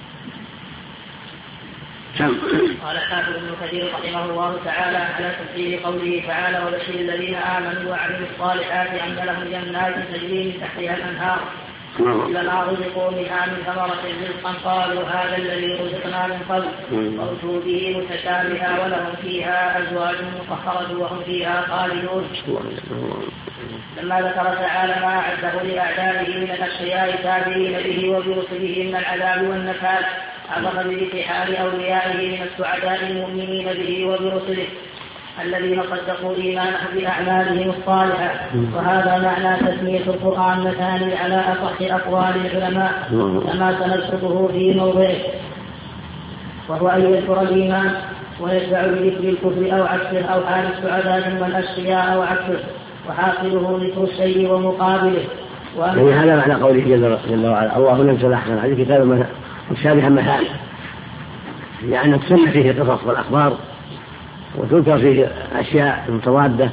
قال حافظ ابن كثير رحمه الله تعالى على تفسير قوله تعالى: وبشر الذين آمنوا وعملوا الصالحات أن لهم جنات تجري من تحتها الأنهار كلما رزقوا منها من ثمرة رزقا قالوا هذا الذي رزقنا من قبل وأتوا به متشابها ولهم فيها أزواج مطهرة وهم فيها خالدون. لما ذكر تعالى ما أعده لأعدائه من الأشقياء الكافرين به وبرسله من العذاب والنكال، عبر بذكر حال أوليائه من السعداء المؤمنين به وبرسله الذين صدقوا إيمانهم بأعمالهم الصالحة. وهذا معنى تسمية القرآن مثاني على أصح أقوال العلماء كما سنذكره في موضعه، وهو أن يذكر الإيمان ويتبع بذكر الكفر أو عكسه أو حال السعداء ثم الأشقياء أو عكسه، وحاصله ذكر الشيء ومقابله.
يعني هذا معنى قوله جل وعلا: الله نزل أحسن الحديث كتابا متشابها مثاني، يعني تسمى فيه القصص والأخبار وتذكر فيه أشياء متضادة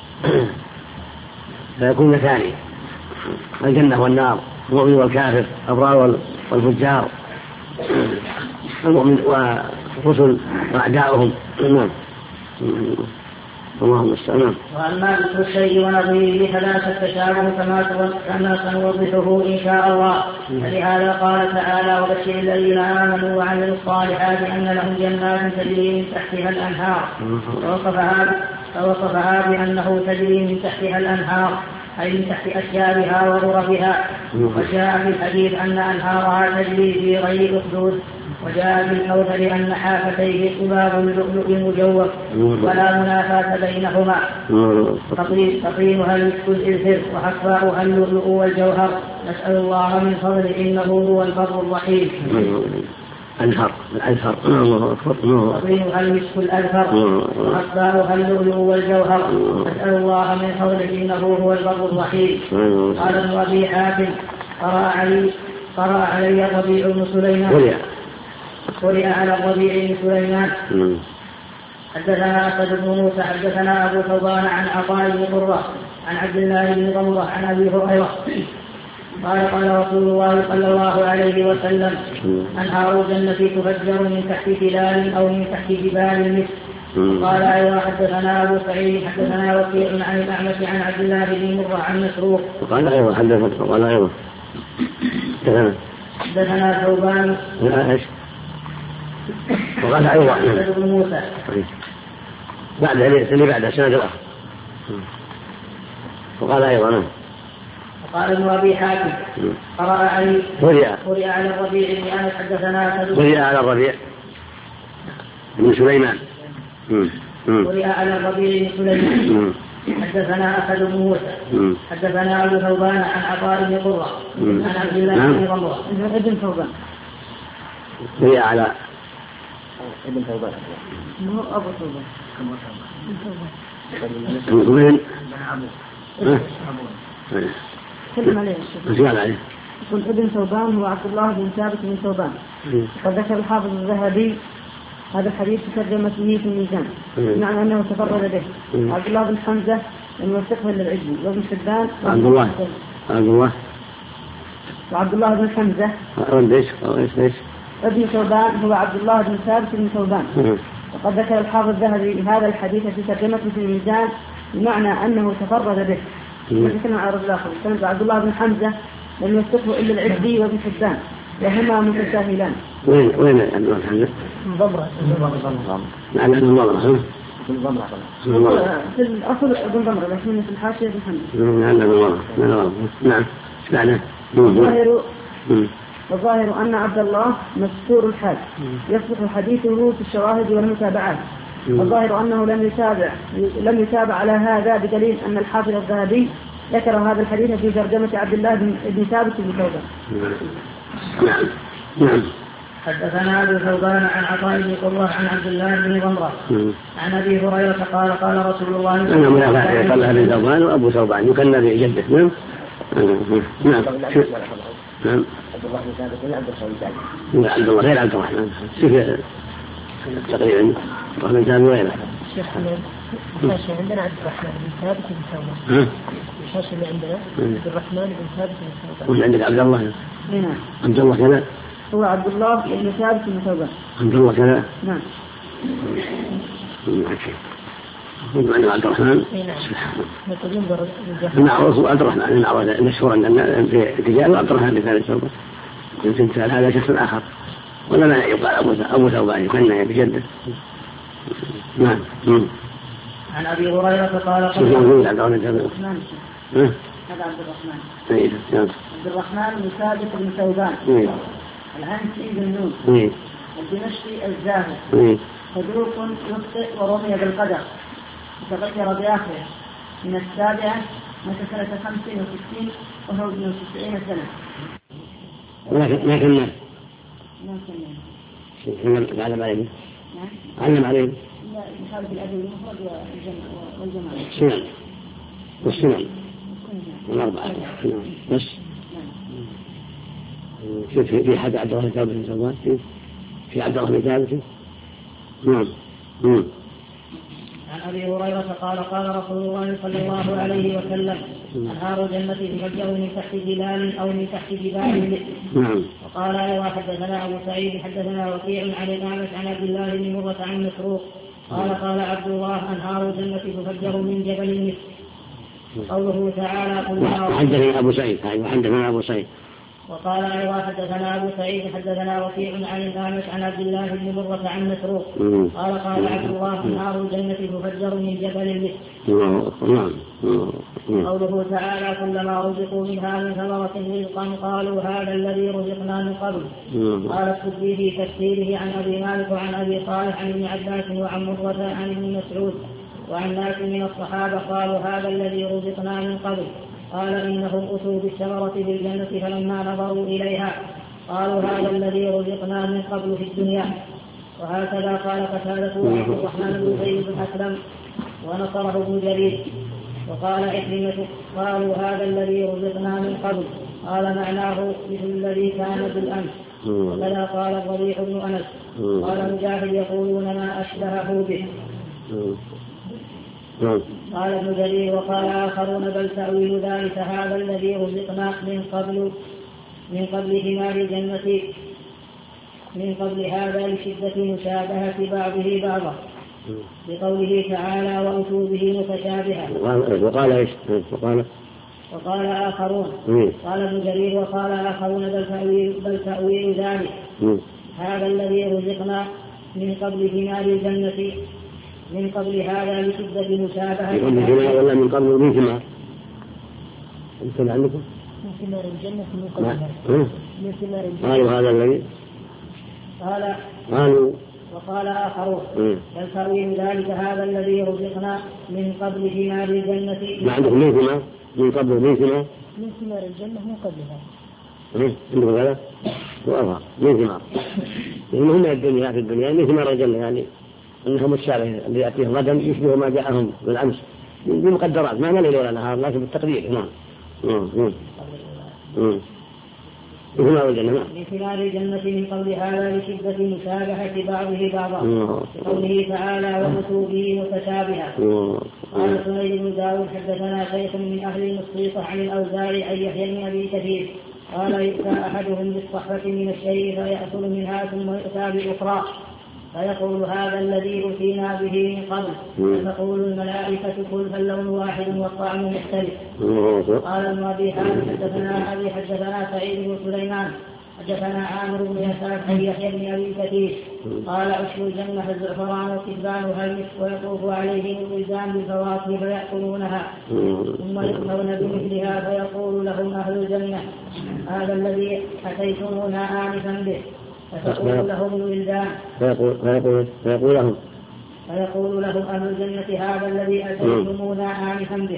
فيكون مثاني: الجنة والنار، المؤمن والكافر، الأبرار والفجار، المؤمن والرسل وأعداؤهم. اللهم استعان.
وأما ذكر الشيء ونظيره فلا تتشابه كما سنوضحه إن شاء الله. فلهذا قال تعالى: وبشر الذين آمنوا وعملوا الصالحات أن لهم جنات تجري من تحتها الأنهار، فوصفها بأنه تجري من تحتها الأنهار أي من تحت أشجارها وغرفها. وجاء في الحديث أن أنهارها تجري في غير أخدود. وجاء في الكوثر أن حافتيه قباب اللؤلؤ المجوف ولا منافاة بينهما، تطينها المسك الإذخر وحصباؤها اللؤلؤ والجوهر. نسأل الله من فضله إنه هو البر الرحيم.
الأزهر
تطينها المسك الأذفر وحصباؤها اللؤلؤ والجوهر. نسأل الله من فضله إنه هو البر الرحيم. قال ابن أبي حاتم: قرأ علي الربيع بن سليمان، قرئ على الربيع بن سليمان حدثنا أسد بن موسى حدثنا أبو ثوبان عن عطاء بن قرة عن عبد الله بن ضمرة عن أبي هريرة قال قال رسول الله صلى الله عليه وسلم أنهار الجنة تفجر من تحت تلال أو من تحت جبال مثل. قال أيضا حدثنا أبو سعيد حدثنا وكيع عن الأعمش عن عبد الله بن مرة عن مسروق
قال أيضا
حدثنا ثوبان
وقال أيضا
أسد بن موسى
بعد اللي بعد سنة الأخر وقال أيضا
قال ابن أبي حاتم قرأ على الربيع بن أنس حدثنا أسد
قرئ على الربيع بن سليمان
قرئ على الربيع بن سليمان حدثنا أسد بن موسى حدثنا أبو ثوبان عن عطاء بن قرة عن عبد الله بن ضمرة ابن ثوبان
قرئ على
ابن ثوبان
مو أبو ثوبان
سلم عليه
يقول ابن ثوبان هو عبد الله بن ثابت بن ثوبان. قد ذكر الحافظ الذهبي هذا الحديث ترجمته في الميزان معنى أنه تفرد به. عبد الله بن حمزة الموثق للعجل وابن حبان وعبد الله بن حمزة ابن ثوبان هو عبد الله بن ثابت بن ثوبان. وقد ذكر الحافظ الذهبي هذا الحديث في ترجمته في الميزان بمعنى أنه تفرد به. مثل على رجل آخر كان عبد الله بن حمزة لم يصفه إلا العجلي وابن حبان وهما متساهلان.
وين عبد الله بن حمزة؟
ضمرة.
معنى أنه ضمرة
في الأصل ابن ضمرة لكن في الحاشية ابن حمزة.
نعم. معنى
والظاهر أن عبد الله مستور الحال يصلح حديثه في الشواهد والمتابعات. الظاهر أنه لم يتابع على هذا بدليل أن الحافظ الذهبي ذكر هذا الحديث في ترجمة عبد الله بن ثابت بن ثوبان.
نعم.
حدثنا أبو ثوبان عن عطاء بن قرة عن عبد الله بن ضمرة عن أبي هريرة قال قال رسول الله صلى الله عليه وسلم
قال ابن ثوبان وأبو ثوبان يكنى بجده. نعم.
عبد الله بن ثابت ولا عبد الرحمن؟
عبد الله غير عبد الرحمن تقريبا ومن ثاني غيره.
الشيخ الحاشية عندنا عبد الرحمن بن ثابت بن ثوبان. الحاشية اللي عندنا عبد الرحمن بن ثابت بن ثوبان.
وش عندك عبد الله؟
نعم.
عبد الله كذا.
هو عبد الله بن ثابت بن ثوبان.
عبد الله كذا.
نعم.
عند عبد الرحمن. نعم. عبد الرحمن نعم مشهور أن في رجال عبد الرحمن بن ثابت ثوبان. يمكن سأل هذا شخص آخر ولا لا يقال أبو ثوبان يكنى بجده. نعم.
عن أبي هريرة قال
هذا عبد الرحمن بن ثابت بن ثوبان العنسي بن نون الدمشقي الزاهد صدوق يخطئ ورمي بالقدر تغير بآخره من 7 مات سنة 65 وهو ابن 90 سنة.
لكن علم عليه. علم عليه.
لا يحاول الأدب المفرد والجماعة.
السنن والسنن والأربعة. بس. في حد عبد الله ثابت بن ثوبان في عبد الله بن ثابت. نعم.
عن أبي هريرة قال قال رسول الله صلى الله عليه وسلم أنهار الجنة تفجر من تحت ظلال أو من تحت جبال. وقال أيضا حدثنا أبو سعيد حدثنا وكيع عن الأعمش عن عبد الله بن مرة عن مسروق قال قال عبد الله أنهار الجنة تفجر من جبل مثل. قوله تعالى
حدثنا أبو سعيد
وقال أيضا حدثنا أبو سعيد حدثنا وكيع عن الأعمش عن عبد الله بن مرة عن مسروق قال قال عبد الله أنهار الجنة تفجر من جبل مثل. قوله تعالى كلما رزقوا منها من ثمرة رزقا قالوا هذا الذي رزقنا من قبل. قال السدي في تفسيره عن أبي مالك وعن أبي صالح عن ابن عباس وعن مرة عن ابن مسعود وعن ناس من الصحابة قالوا هذا الذي رزقنا من قبل. قال إنهم أتوا بالثمرة بالجنة فلما نظروا إليها قالوا هذا الذي رزقنا من قبل في الدنيا. وهكذا قال قتادة وعبد الرحمن بن زيد بن أسلم ونصره ابن جرير. وقال عكرمة قالوا هذا الذي رزقنا من قبل قال معناه مثل الذي كان بالأمس. وكذا قال الربيع بن أنس قال مجاهد يقولون ما أشبهه به.
قال ابن جرير وقال آخرون بل تأويل ذلك هذا الذي رزقنا من قبل ثمار الجنة من قبل هذا لشدة مشابهة بعضه بعضا بقوله تعالى وأتوا به متشابها. وقال آخرون قال ابن جرير وقال آخرون بل تأويل ذلك هذا الذي رزقنا من قبل ثمار الجنة من قبل هذا لشدة مشابهة
من ثمار ولا من قبل من ثمار؟ أنتم عندكم؟
من ثمار الجنة من قبل من ثمار الجنة.
قالوا هذا الذي قالوا
وقال آخرون بل تأويل ذلك هذا الذي رزقنا من قبل ثمار الجنة.
ما عندكم من ثمار من قبل من ثمار؟
من ثمار الجنة من قبلها.
عندكم هذا؟ وأظهر من ثمار. إنهم الدنيا في الدنيا من ثمار الجنة يعني أنهم الشارع اللي يأتيهم غدا يشبه ما جاءهم بالأمس بمقدرات ما ليل ولا نهار لكن بالتقدير. من ثمار
الجنة من قبل هذا لشدة مشابهة بعضه بعضا قوله تعالى وأتوا به متشابها. قال سمير بن داود حدثنا شيخ من أهل المصيصة عن الأوزاعي أن يحيى بن أبي كثير قال يؤتى أحدهم بالصحفة من الشيء فيأكل منها ثم يؤتى بالأخرى فيقول هذا الذي أتينا به من قبل فتقول الملائكة كل فاللون واحد والطعم مختلف. قال ابن أبي حاتم حدثنا سعيد بن سليمان حدثنا عامر بن يسار عن يحيى بن أبي كثير قال عشر الجنة الزعفران وكتبانها المسك ويطوف عليهم الولدان بالفواكه فيأكلونها ثم يؤمرون بمثلها فيقول لهم أهل الجنة هذا الذي أتيتمونا آنفا به فيقول لهم الولدان فيقول لهم أهل الجنة هذا الذي أتيتمونا آنفا به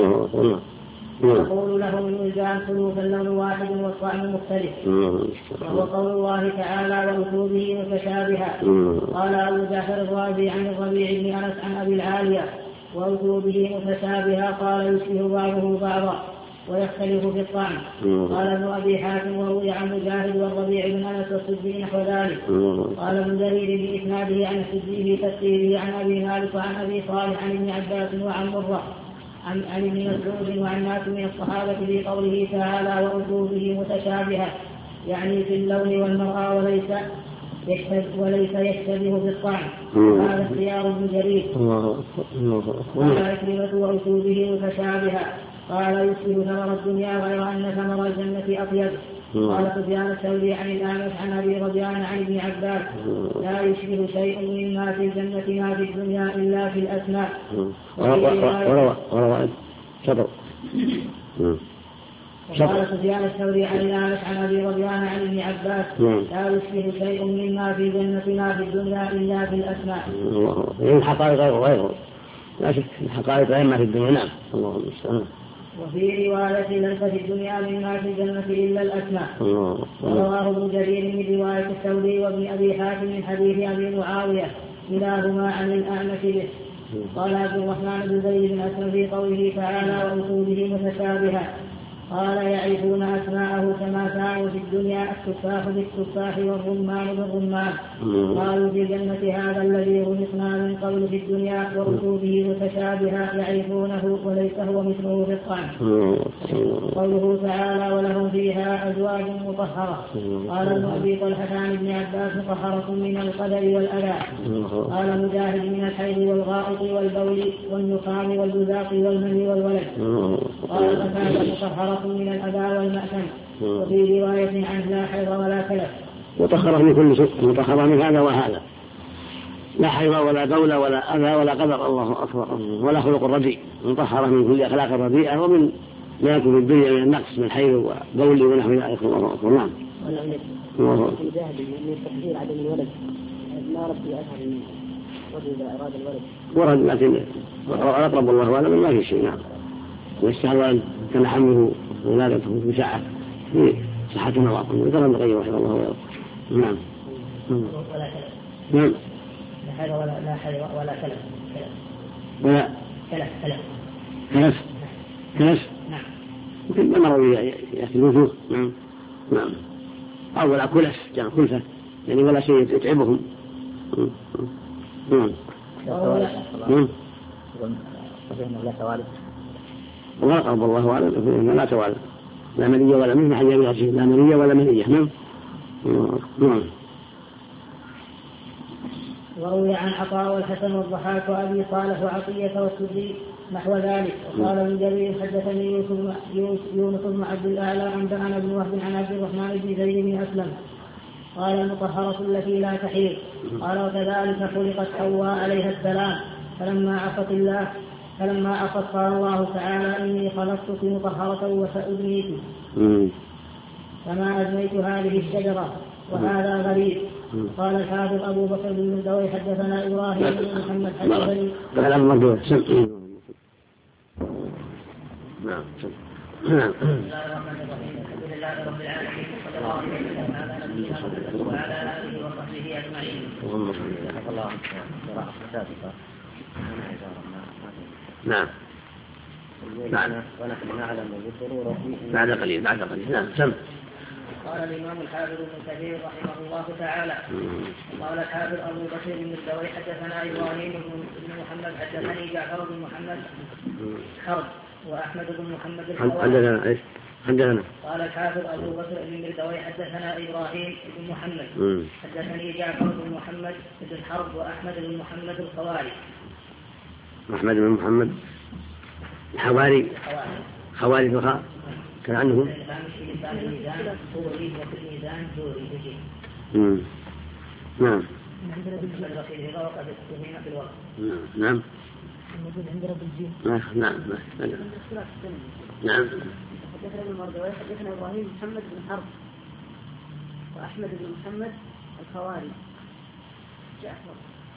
يقول لهم الولدان كلوا فاللون واحد والطعم مختلف. وهو قول الله تعالى وأتوا به متشابها. قال أبو جعفر الرازي عن الربيع بن أنس عن أبي العالية وأتوا به متشابها قال يشبه بعضه بعضا ويختلف في الطعم. قال ابن أبي حاتم وروي عن مجاهد والربيع بن أنس والسدي نحو ذلك. قال ابن جرير بإسناده عن السدي في تفسيره عن أبي مالك وعن أبي صالح عن ابن عباس وعن مرة عن ابن مسعود وعن ناس من الصحابة في قوله تعالى وأتوا به متشابها يعني في اللون والمرأة وليس يشتبه في الطعم. هذا اختيار ابن جرير. قال عكرمة وأتوا به متشابها قال يشبه ثمر الدنيا غير أن ثمر الجنة أطيب. قال سفيان الثوري عن الأعمش عن أبي رجاء عن ابن عباس لا يشبه شيء مما في الجنة ما في الدنيا إلا في الأسماء. قال سفيان الثوري عن الأعمش عن أبي رجاء عن ابن عباس لا يشبه شيء مما في الجنة ما في الدنيا إلا في الأسماء.
الحقائق غيره لا شك الحقائق غير ما في الدنيا. نعم اللهم استعان.
وفي رواية ليس في الدنيا مما في الجنة إلا الأسماء. رواه ابن جرير من رواية الثوري وابن أبي حاتم من حديث أبي معاوية كلاهما عن الأعمش به. قال عبد الرحمن بن زيد بن أسلم في قوله تعالى وأتوا به متشابها قال يعرفون أسماءه كما كانوا في الدنيا التفاح بالتفاح والرمان بالرمان. قالوا في الجنة هذا الذي رزقنا من قبل في الدنيا وأتوا به متشابها يعرفونه وليس هو مثله في الطعم. قوله تعالى ولهم فيها أزواج مطهرة. قال ابن أبي طلحة عن ابن عباس مطهرة من القدر والأذى. قال مجاهد من الحيض والغائط والبول والنخام والبزاق والمني والولد. قال فكانت مطهرة من الأذى والمأثم. وفي رواية عنه لا حيض ولا كلف.
مطهرة من كل شيء مطهرة من هذا وهذا لا حيض ولا بول ولا أذى ولا قدر الله أكبر ولا خلق رديء مطهرة من كل أخلاق رديئة ومن ما يكون في الدنيا من النقص من حيض وبول ونحو ذلك. الله أكبر. نعم.
مجاهد من تحذير عدم الولد ما رد أثر الرجل إذا أراد الولد
ورد لكن أقرب الله أعلم ما في شيء. نعم. ويستحضر أن كان حمله ولادته بساعة في صحة مواطن وذكر ابن القيم رحمه الله ويرضى. نعم. نعم.
لا حيض ولا كلف.
ولا كلف. نعم. يمكن المرض يأتي الوجوه. نعم. نعم. أو ولا كلف جمع كلفة يعني ولا شيء يتعبهم. نعم.
لا توالد
الله أقرب والله أعلم لا توالد لا منية ولا منية حتى يأتي لا منية ولا منية. نعم.
وروي عن عطاء والحسن والضحاك وأبي صالح وعطية والسدي نحو ذلك. وقال من جرير حدثني يونس بن عبد الأعلى عن بن وهب عن عبد الرحمن بن زيد بن أسلم قال المطهرة التي لا تحيض. قال وكذلك خلقت حواء عليها السلام فلما عصت قال الله تعالى إني خلقتك مطهرة وسأدنيك كما أدنيت هذه الشجرة وهذا غريب. قال الحافظ أبو بكر بن مردوي حدثنا إبراهيم بن محمد حدثني
نعم.
بسم الله الرحمن الرحيم. الحمد لله رب العالمين صلى الله عليه وسلم على نبينا محمد وعلى آله وصحبه أجمعين.
نعم.
ونحن نعلم بالضرورة
بعد قليل. نعم. سم.
قال الإمام الحافظ ابن كثير رحمه الله تعالى قال الحافظ أبو بكر بن الدوي حدثنا إبراهيم بن محمد حدثني جعفر بن محمد حرب وأحمد بن محمد الحواري.
حدثنا
قال الحافظ أبو بكر بن الدوي حدثنا إبراهيم بن محمد حدثني جعفر بن محمد بن حرب وأحمد بن محمد الخواري.
أحمد بن محمد الحواري خواري الخاء كان عنه. نعم. نعم. نعم.
حدثنا المردوي حدثنا إبراهيم محمد بن حرب وأحمد بن محمد الخواري جعفر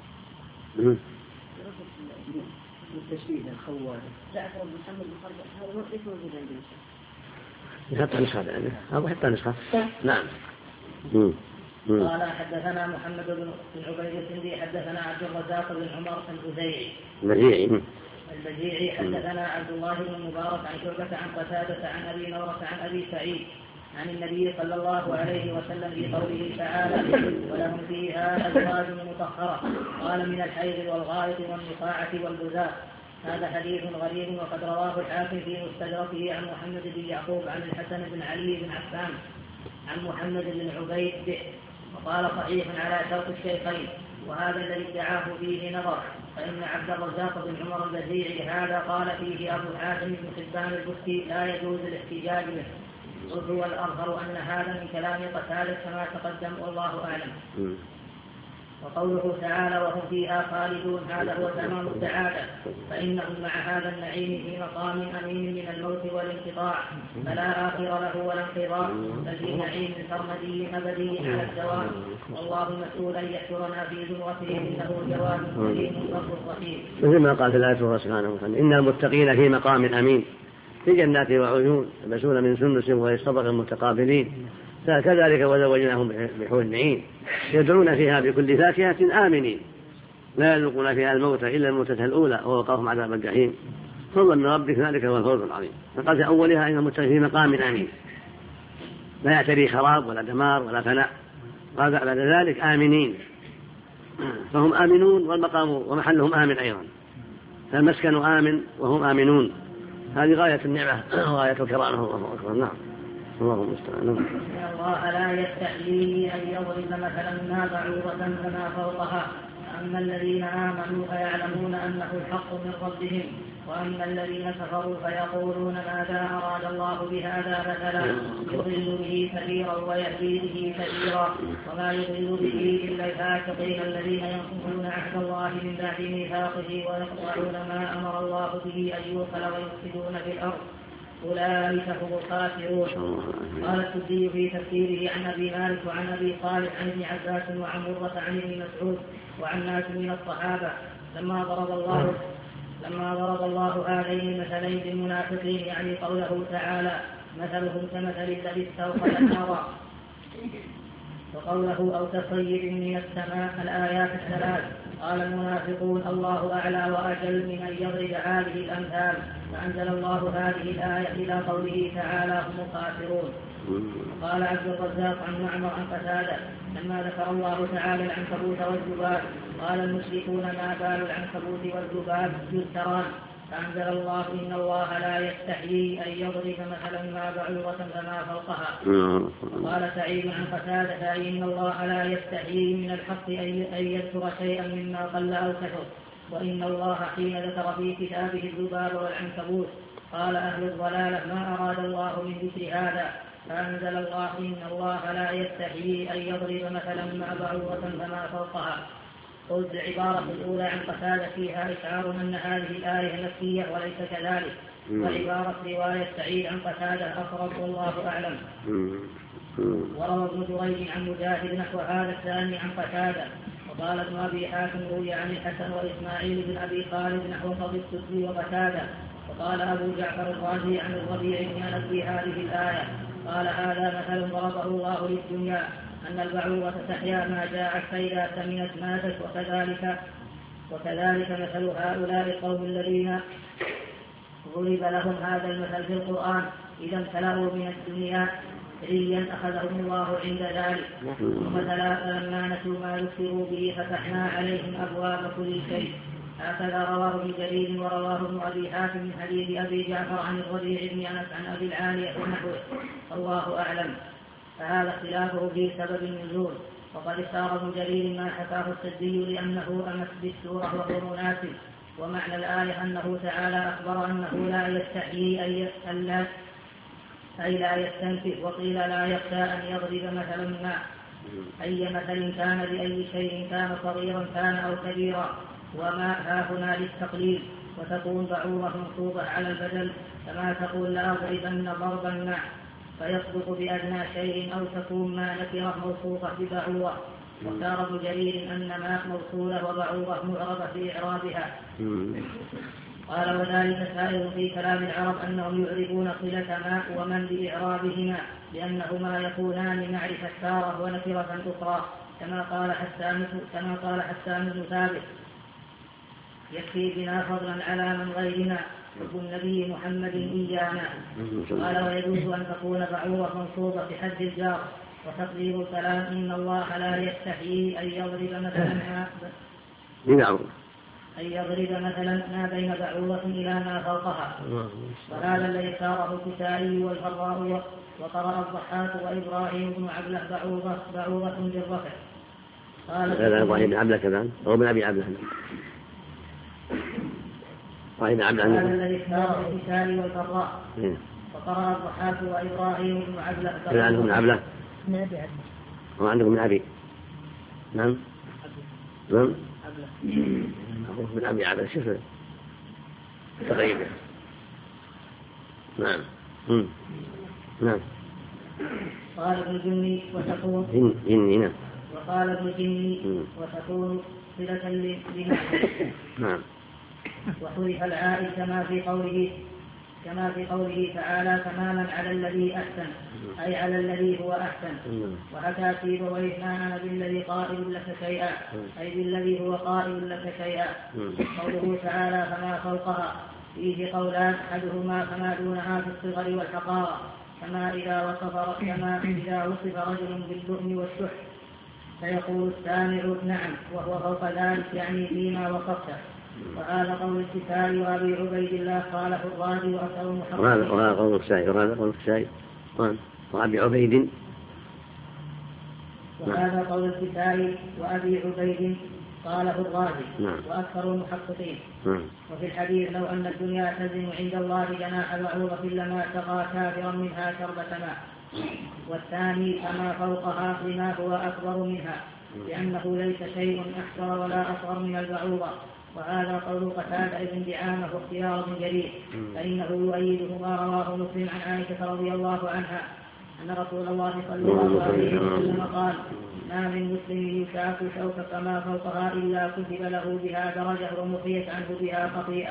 بالتشديد الخواري جعفر بن محمد بن حرب هذا ليس موجود عندنا.
يحط نسخة أو حتى نسخة. نعم.
قال حدثنا محمد بن عبيد السندي حدثنا عبد الرزاق بن عمر البجيعي حدثنا عبد الله بن مبارك عن شعبة عن قتادة عن أبي نورة عن أبي سعيد عن النبي صلى الله عليه وسلم في قوله تعالى ولهم فيها أزواج مطهرة قال من الحيض والغائط والنخاعة والبزاق. هذا حديث غريب وقد رواه الحاكم في مستدركه عن محمد بن يعقوب عن الحسن بن علي بن عفان عن محمد بن عبيد به وقال صحيح على شرط الشيخين. وهذا الذي ادعاه فيه نظر فإن عبد الرزاق بن عمر البزيعي هذا قال فيه أبو حاتم بن حبان البستي لا يجوز الاحتجاج به. قلت والأظهر أن هذا من كلام قتادة كما تقدم والله أعلم. وقوله تعالى وهم فيها خالدون هذا هو تمام السعادة فإنهم مع هذا النعيم في مقام أمين من الموت والانقطاع فلا آخر له ولا انقضاء بل في نعيم سرمدي أبدي على الدوام والله مسؤول أن يحشرنا في زمرته إنه جواد كريم رب رحيم.
مثل ما قال في الآية سبحانه وتعالى إن المتقين في مقام أمين في جنات وعيون يلبسون من سندس ويصطبغ متقابلين كذلك وزوجناهم بحور عين يدعون فيها بكل فاكهة آمنين لا يذوقون فيها الموت إلا الموتة الأولى ووقاهم عذاب الجحيم فضلا من ربك ذلك هو الفوز العظيم. فقال في أولها إن المتقين في مقام أمين لا يعتري خراب ولا دمار ولا فناء. قال بعد ذلك آمنين فهم آمنون والمقام ومحلهم آمن أيضا فالمسكن آمن وهم آمنون. هذه غاية النعمة وغاية الكرامة. الله أكبر. نعم. اللهم استعان.
إن الله لا يستحيي أن يضرب مثلا ما بعوضة فما فوقها أما الذين آمنوا فيعلمون أنه الحق من ربهم وأما الذين كفروا فيقولون ماذا أراد الله بهذا مثلا يضل به كثيرا ويهدي به كثيرا وما يضل به إلا الفاسقين الذين ينقضون عهد الله من بعد ميثاقه ويقطعون ما أمر الله به أن يوصل ويفسدون في الأرض أولئك هم الخاسرون. قال السدي في تفسيره عن أبي مالك وعن أبي صالح عن ابن عباس وعن مرة عن ابن مسعود وعن ناس من الصحابة لما ضرب الله هذين المثلين للمنافقين يعني قوله تعالى مثلهم كمثل الذي استوقد نارا وقوله أو كصيب من السماء الآيات الثلاث. قال المنافقون الله أعلى وأجل من أن يضرب هذه الأمثال فأنزل الله هذه الآية إلى قوله تعالى هم الخاسرون. قال عبد الرزاق عن معمر عن قتادة لما ذكر الله تعالى العنكبوت والذباب قال المشركون ما بال العنكبوت والذباب يذكران فأنزل الله إن الله لا يستحيي أن يضرب مثلا ما بعوضة فما فوقها. قال سعيد عن قتادة فإن الله لا يستحيي من الحق أن يذكر شيئا مما قل أو كثر، وإن الله حين ذكر في كتابه الذباب والعنكبوت قال أهل الضلالة ما أراد الله من ذكر هذا، فأنزل الله إن الله لا يستحيي أن يضرب مثلا ما بعوضة فما فوقها. قلت العبارة الأولى عن قتادة فيها إشعار أن هذه الآية مكية وليس كذلك، وعبارة رواية سعيد عن قتادة أقرب والله أعلم. وروى ابن جريج عن مجاهد نحو هذا الثاني عن قتادة. وقال ابن أبي حاتم روي عن الحسن وإسماعيل بن أبي خالد نحو قضي السدي وقتادة. وقال أبو جعفر الرازي عن الربيع بن أنس في هذه الآية قال هذا مثل ضربه الله للدنيا أن البعوضة تحيا ما جاءت فإذا سمنت ماتت، وكذلك مثل هؤلاء القوم الذين ضرب لهم هذا المثل في القرآن إذا امتلأوا من الدنيا ريا أخذهم الله عند ذلك، ومثلا فلما نسوا ما ذكروا به فتحنا عليهم أبواب كل شيء. هكذا رواه ابن جرير ورواه ابن أبي حاتم من حديث أبي جعفر عن الربيع بن أنس عن أبي العالية ونحوه، الله أعلم. فهذا اختلافه في سبب النزول. وقد اختار ابن جرير ما حكاه السدي لأنه أمس بالسورة وهو مناسب. ومعنى الآية أنه تعالى أخبر أنه لا يستحيي أي لا يستنكف، وقيل لا يخشى أن يضرب مثلا ما أي مثل كان بأي شيء كان صغيرا كان أو كبيرا، وما هاهنا للتقليل، وتكون بعوضة منصوبة على البدل كما تقول لأضربن ضربا مع، فيصدق بأدنى شيء، أو تكون ما نكرة موصوفة ببعوضة. واختار ابن جرير أن ما موصولة وبعوضة معربة في إعرابها. قال وذلك سائر في كلام العرب أنهم يعربون صلة ما ومن بإعرابهما لأنهما يكونان معرفة تارة ونكرة أخرى، كما قال حسان بن ثابت يكفي بنا فضلا على من غيرنا حب النبي محمد إيانا. قال ويجوز أن تكون بعوضة منصوبة بحد الجار، وتقدير الكلام إن الله لا يستحيي أن يضرب مثلا ما بين بعوضة إلى ما فوقها. وهذا الذي اختاره الكسائي والفراء، وقرأ الضحاك وإبراهيم بن عبله بعوضة بالرفع.
هذا إبراهيم بن عبله كذا هو من أبي عبله.
هذا الذي اختاره الكسائي والفراء، وقرأ الضحاك وإبراهيم بن عبله.
كذا عندكم من عبله؟ وعندكم من أبي؟ نعم من أبي عبله شوف تقريبا. نعم.
قال ابن جني وتكون
جني.
وقال ابن جني وتكون صلة لمعنى.
نعم.
وحذف العائد كما في قوله تعالى تماما على الذي أحسن أي على الذي هو أحسن. وحكى سيبويه ما أنا بالذي قائل لك شيئا أي بالذي هو قائل لك شيئا. قوله تعالى فما فوقها فيه قولان أحدهما فما دونها في الصغر والحقارة، كما إذا وصف رجل باللؤم والشح فيقول السامع نعم وهو فوق ذلك يعني فيما وصفته. وهذا قول الكسائي وأبي عبيد الله قاله الرازي وأكثر المحققين.
وهذا قول الكسائي وأبي عبيد.
وهذا قول الكسائي وأبي عبيد قاله الرازي وأكثر المحققين. وفي الحديث لو أن الدنيا تزن عند الله جناح بعوضة لما سقى كافرا منها شربة ماء. والثاني فما فوقها بما هو أكبر منها، لأنه ليس شيء أكبر ولا أصغر من البعوضة. وهذا قول قتادة بن دعامة واختيار بن جرير، فإنه يؤيده ما رواه مسلم عن عائشة رضي الله عنها أن رسول الله صلى الله عليه وسلم قال ما من مسلم يشاك شوكة كما فوقها إلا كتب له بها درجة ومحيت عنه بها خطيئة.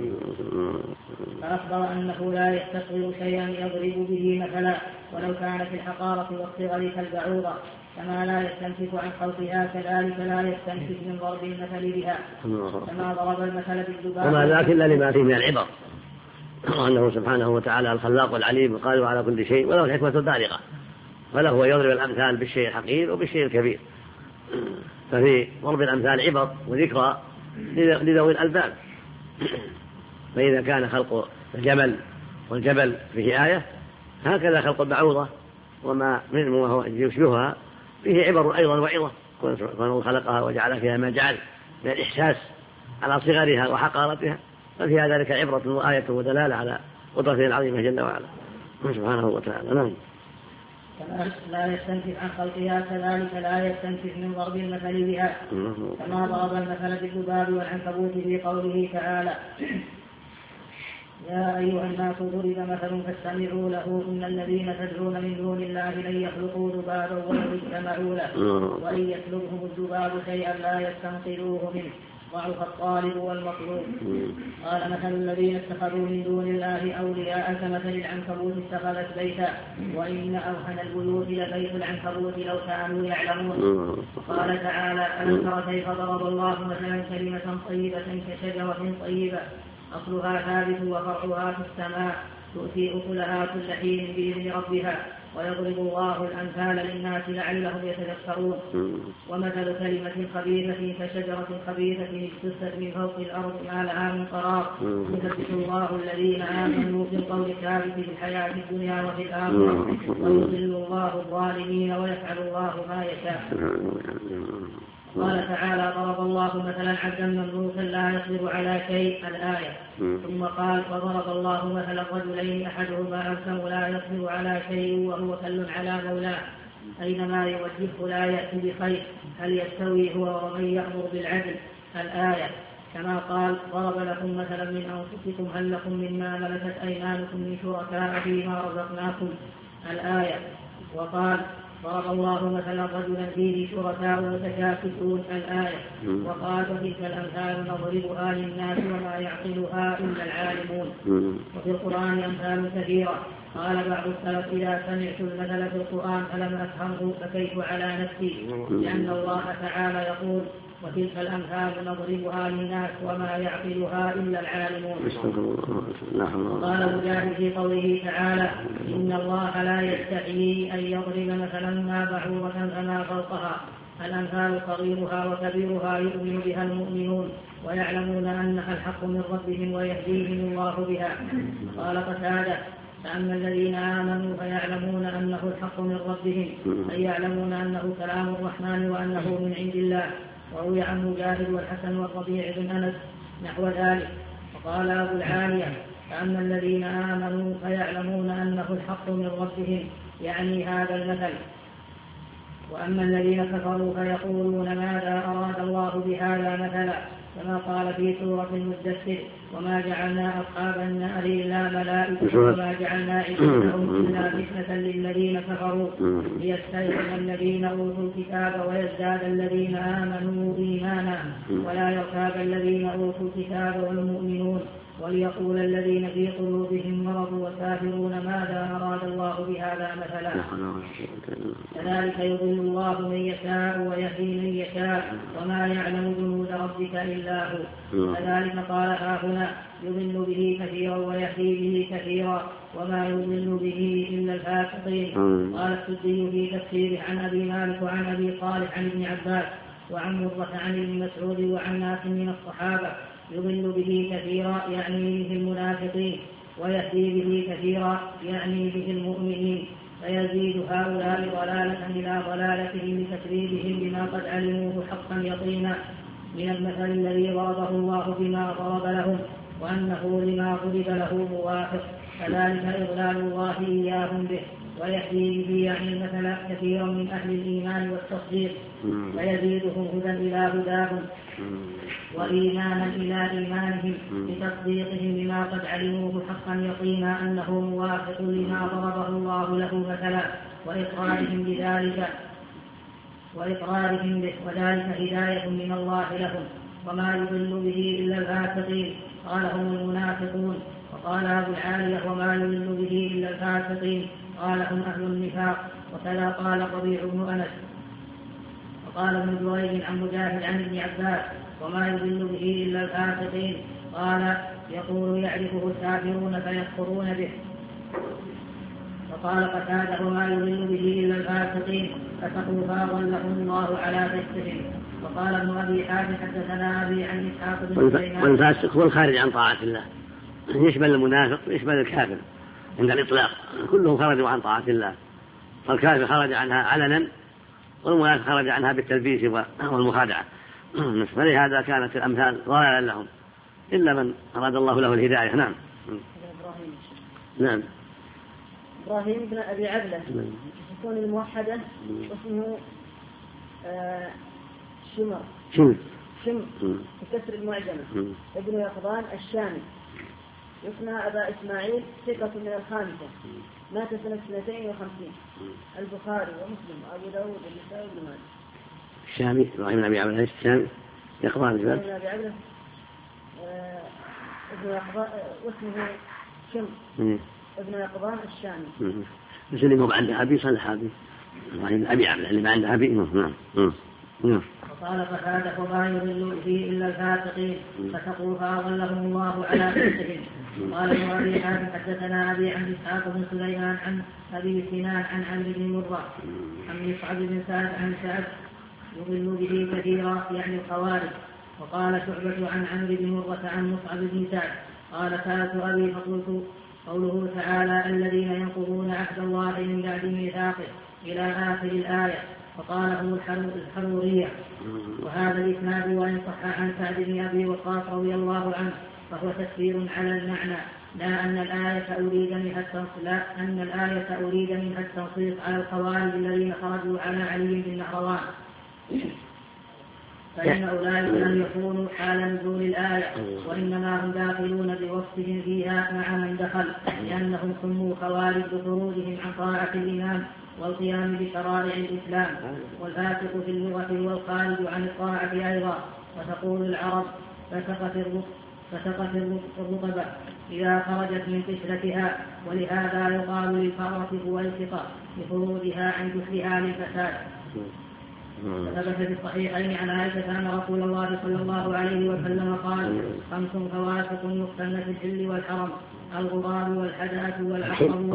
فأخبر أنه لا يستصغر شيئا يضرب به مثلا ولو كان في الحقارة والصغر كالبعوضة، كما لا يستنكف عن خلقها كذلك لا يستنكف من ضرب المثل بها، كما ضرب المثل بالذباب.
وما ذاك إلا لما فيه من العبر، وأنه سبحانه وتعالى الخلاق العليم القادر على كل شيء وله الحكمة البالغة، فله يضرب الأمثال بالشيء الحقير وبالشيء الكبير، ففي ضرب الأمثال عبر وذكرى لذوي الألباب. فإذا كان خلق الجمل والجبل فيه آية، هكذا خلق البعوضة وما يشبهها فيه عبر أيضا وعظة، كونه خلقها وجعل فيها ما جعل من الإحساس على صغرها وحقارتها، ففيها ذلك عبرة وآية ودلالة على قدرته العظيمة جل وعلا سبحانه وتعالى. نعم.
كما لا يستنكف عن خلقها كذلك لا يستنكف من ضرب المثل بها، كما ضرب المثل بالذباب والعنكبوت في قوله تعالى: يا أيها الناس ضرب مثل فاستمعوا له إن الذين تدعون من دون الله لن يخلقوا ذبابا ولو اجتمعوا له وإن يسلبهم الذباب شيئا لا يستنقذوه منه ضعف الطالب والمطلوب. قال مثل الذين اتخذوا من دون الله أولياء كمثل العنكبوت اتخذت بيتا وإن أوهن البيوت لبيت العنكبوت لو كانوا يعلمون. قال تعالى: ألم تر كيف ضرب الله مثلا كلمة طيبة كشجرة طيبة أصلها ثابت وفرعها في السماء تؤتي أكلها كل حين بإذن ربها ويضرب الله الأمثال للناس لعلهم يتذكرون. ومثل كلمة خبيثة كشجرة خبيثة اجتثت من فوق الأرض ما لها من قرار يثبت الله الذين آمنوا بالقول الثابت في الحياة الدنيا وفي الآخرة ويضل الله الظالمين ويفعل الله ما يشاء. قال تعالى: ضرب الله مثلا عبدا مملوكا لا يقدر على شيء الآية. ثم قال: وضرب الله مثلا رجلين أحدهما أبكم لا يقدر على شيء وهو كل على مولاه أينما يوجهه لا يأتي بخير هل يستوي هو ومن يأمر بالعدل الآية. كما قال: ضرب لكم مثلا من أنفسكم هل لكم مما ملكت أيمانكم من شركاء فيما رزقناكم الآية. وقال: ضرب الله مثلا رجلا فيه شركاء متشاكسون الآية. وقال: وتلك الأمثال نضربها للناس وما يعقلها إلا العالمون. وفي القرآن أمثال كثيرة. قال بعض السلف: إذا سمعت المثل في القرآن فلم أفهمه بكيت على نفسي، لأن الله تعالى يقول: وتلك الأمثال نضربها للناس وما يعقلها إلا العالمون. قال مجاهد في قوله تعالى: إن الله لا يستحيي أن يضرب مثلا ما بعوضة فما فوقها الأمثال صغيرها وكبيرها يؤمن بها المؤمنون ويعلمون أنها الحق من ربهم ويهديهم الله بها. قال قتادة: فأما الذين آمنوا فيعلمون أنه الحق من ربهم أي يعلمون أنه كلام الرحمن وأنه من عند الله. وروي عن مجاهد والحسن والربيع بن أنس نحو ذلك. وقال أبو العالية: فأما الذين آمنوا فيعلمون أنه الحق من ربهم يعني هذا المثل. وأما الذين كفروا فيقولون ماذا أراد الله بهذا مثلا، كما قال في سورة المدثر: وما جعلنا أصحاب النار إلا ملائكة وما جعلنا عدتهم إلا فتنة للذين كفروا ليستيقن الذين أوتوا الكتاب ويزداد الذين آمنوا إيمانا ولا يرتاب الذين أوتوا الكتاب والمؤمنون وليقول الذين في قلوبهم مرض والكافرون ماذا أراد الله بهذا مثلا. كذلك يضل الله من يشاء ويهدي من يشاء وما يعلم جنود ربك إلا هو. كذلك قال هنا: يضل به كثيرا ويهدي به كثيرا وما يضل به إلا الفاسقين. قال السدي في تفسيره عن أبي مالك وعن أبي صالح عن ابن عباس وعن مرة عن ابن مسعود وعن ناس من الصحابة: يضل به كثيرا يعني به المنافقين ويهدي به كثيرا يعني به المؤمنين فيزيد هؤلاء ضلالة إلى ضلالتهم بتكذيبهم بما قد علموه حقا يقينا من المثل الذي ضربه الله بما ضرب لهم وأنه لما ضرب له موافق. كذلك إضلال الله إياهم به ويهدي به يعني المثل كثيرا من أهل الإيمان والتصديق فيزيدهم هدى إلى هداهم وإيمانا إلى إيمانهم بتصديقهم بما قد علموه حقا يقينا أنه موافق لما ضربه الله له مثلا وإقرارهم بذلك وإقرارهم به وذلك هداية من الله لهم وما يضل به إلا الفاسقين. قال هم المنافقون. وقال أبو العالية: وما يضل به إلا الفاسقين قال هم أهل النفاق. وكذا قال ربيع بن أنس. وقال ابن جريج عن مجاهد عن ابن عباس: وما يضل به إلا الفاسقين قال يقول يعرفه الكافرون فيكفرون به. وقال قتادة: وما يضل به إلا الفاسقين فسقوا فأضلهم الله على كفرهم. وقال ابن أبي حاتم حدثنا أبي عن إسحاق بن سليمان.
والفاسق هو الخارج عن طاعة الله، يشمل المنافق ويشمل الكافر عند الإطلاق، كلهم خرجوا عن طاعة الله، فالكافر خرج عنها علنا والمنافق خرج عنها بالتلبيس والمخادعة، فلهذا كانت الأمثال ضلالا لهم إلا من أراد الله له الهداية. نعم. نعم.
إبراهيم بن أبي عبلة يكون الموحدة اسمه شمر بكسر المعجمة. ابن يقظان الشامي يثنى أبا إسماعيل ثقة من الخامسة، مات سنة 52. البخاري ومسلم وأبو داود والنسائي وابن ماجه.
الشامي إبراهيم بن أبي عبلة الشامي يقظان
بن أبي عبلة ابن يقظان واسمه شمر ابن يقظان الشامي.
اللي مو عنده أبي صلح أبي إبراهيم أبي عبلة اللي ما عنده أبي.
وقال فهذا وما يضل فيه إلا الفاسقين فسقوا فأضلهم الله على نفسهم. قال ابن أبي حاتم حدثنا أبي عن إسحاق بن سليمان عن أبي سنان عن عمرو بن مرة عن مصعب بن سعد عن سعد يضل به كثيرا يعني الخوارج. وقال شعبة عن عمرو بن مرة عن مصعب بن سعد قال سألت أبي فقلت قوله تعالى الذين ينقضون عهد الله من بعد ميثاقه إلى آخر الآية، فقال هو الحرورية. وهذا الإسناد وإن صح عن سعد بن أبي وقاص رضي الله عنه فهو تفسير على المعنى، لا أن الآية أريد منها التنصيص على الخوارج الذين خرجوا على علي بن نهروان، فإن أولئك لم يكونوا حال نزول الآية، وإنما هم داخلون بوصفهم فيها مع من دخل، لأنهم سموا خوارج بخروجهم عن طاعة الإمام والقيام بشرائع الإسلام. والفاسق في اللغة والخارج عن الطاعة أيضا. وتقول العرب فسقت الرطبة إذا خرجت من قشرتها، ولهذا يقال للفأرة فويسقة لخروجها عن جسرها للفساد. ثبت في الصحيحين عن عائشة أن رسول الله صلى الله عليه وسلم قال 5 فواسق يقتلن في الحل والحرم: الغراب والحداة والعقرب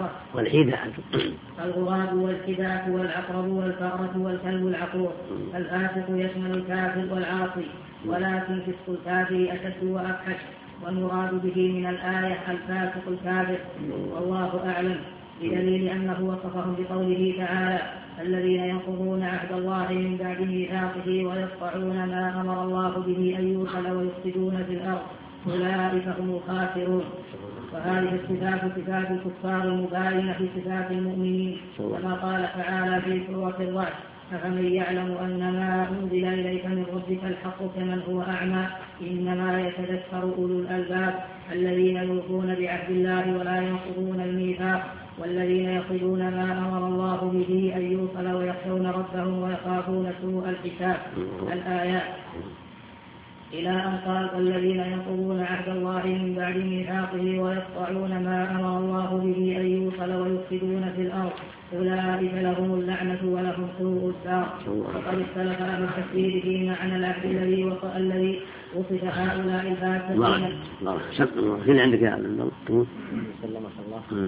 والفأرة والكلب العقور. الفاسق يشمل الكافر والعاصي، ولكن فسق الكافر أشد وأفحش، والمراد به من الآية الفاسق الكافر، والله أعلم، بدليل أنه وصفهم بقوله تعالى الذين ينقضون عهد الله من بعد ميثاقه ويقطعون ما أمر الله به أن يوصل ويفسدون في الأرض أولئك هم الخاسرون. وهذه الصفات صفات الكفار المباينة في صفات المؤمنين، كما قال تعالى في سورة الرعد: أفمن يعلم أن ما أنزل إليك من ربك الحق كمن هو أعمى إنما يتذكر أولو الألباب الذين يوفون بعهد الله ولا ينقضون الميثاق والذين يصلون ما أمر الله به أن يوصل ويخشون ربهم ويخافون سوء الحساب. الآيات إلى أن قال والذين ينقضون عهد الله من بعد ميثاقه ويقطعون ما أمر الله به أن يوصل ويفسدون في الأرض أولئك لهم اللعنة ولهم سوء الدار. وقد اختلف أهل التفسير في معنى العهد الذي وصف هؤلاء الفاسقين.
فين عندك يا الله؟
سلمك الله.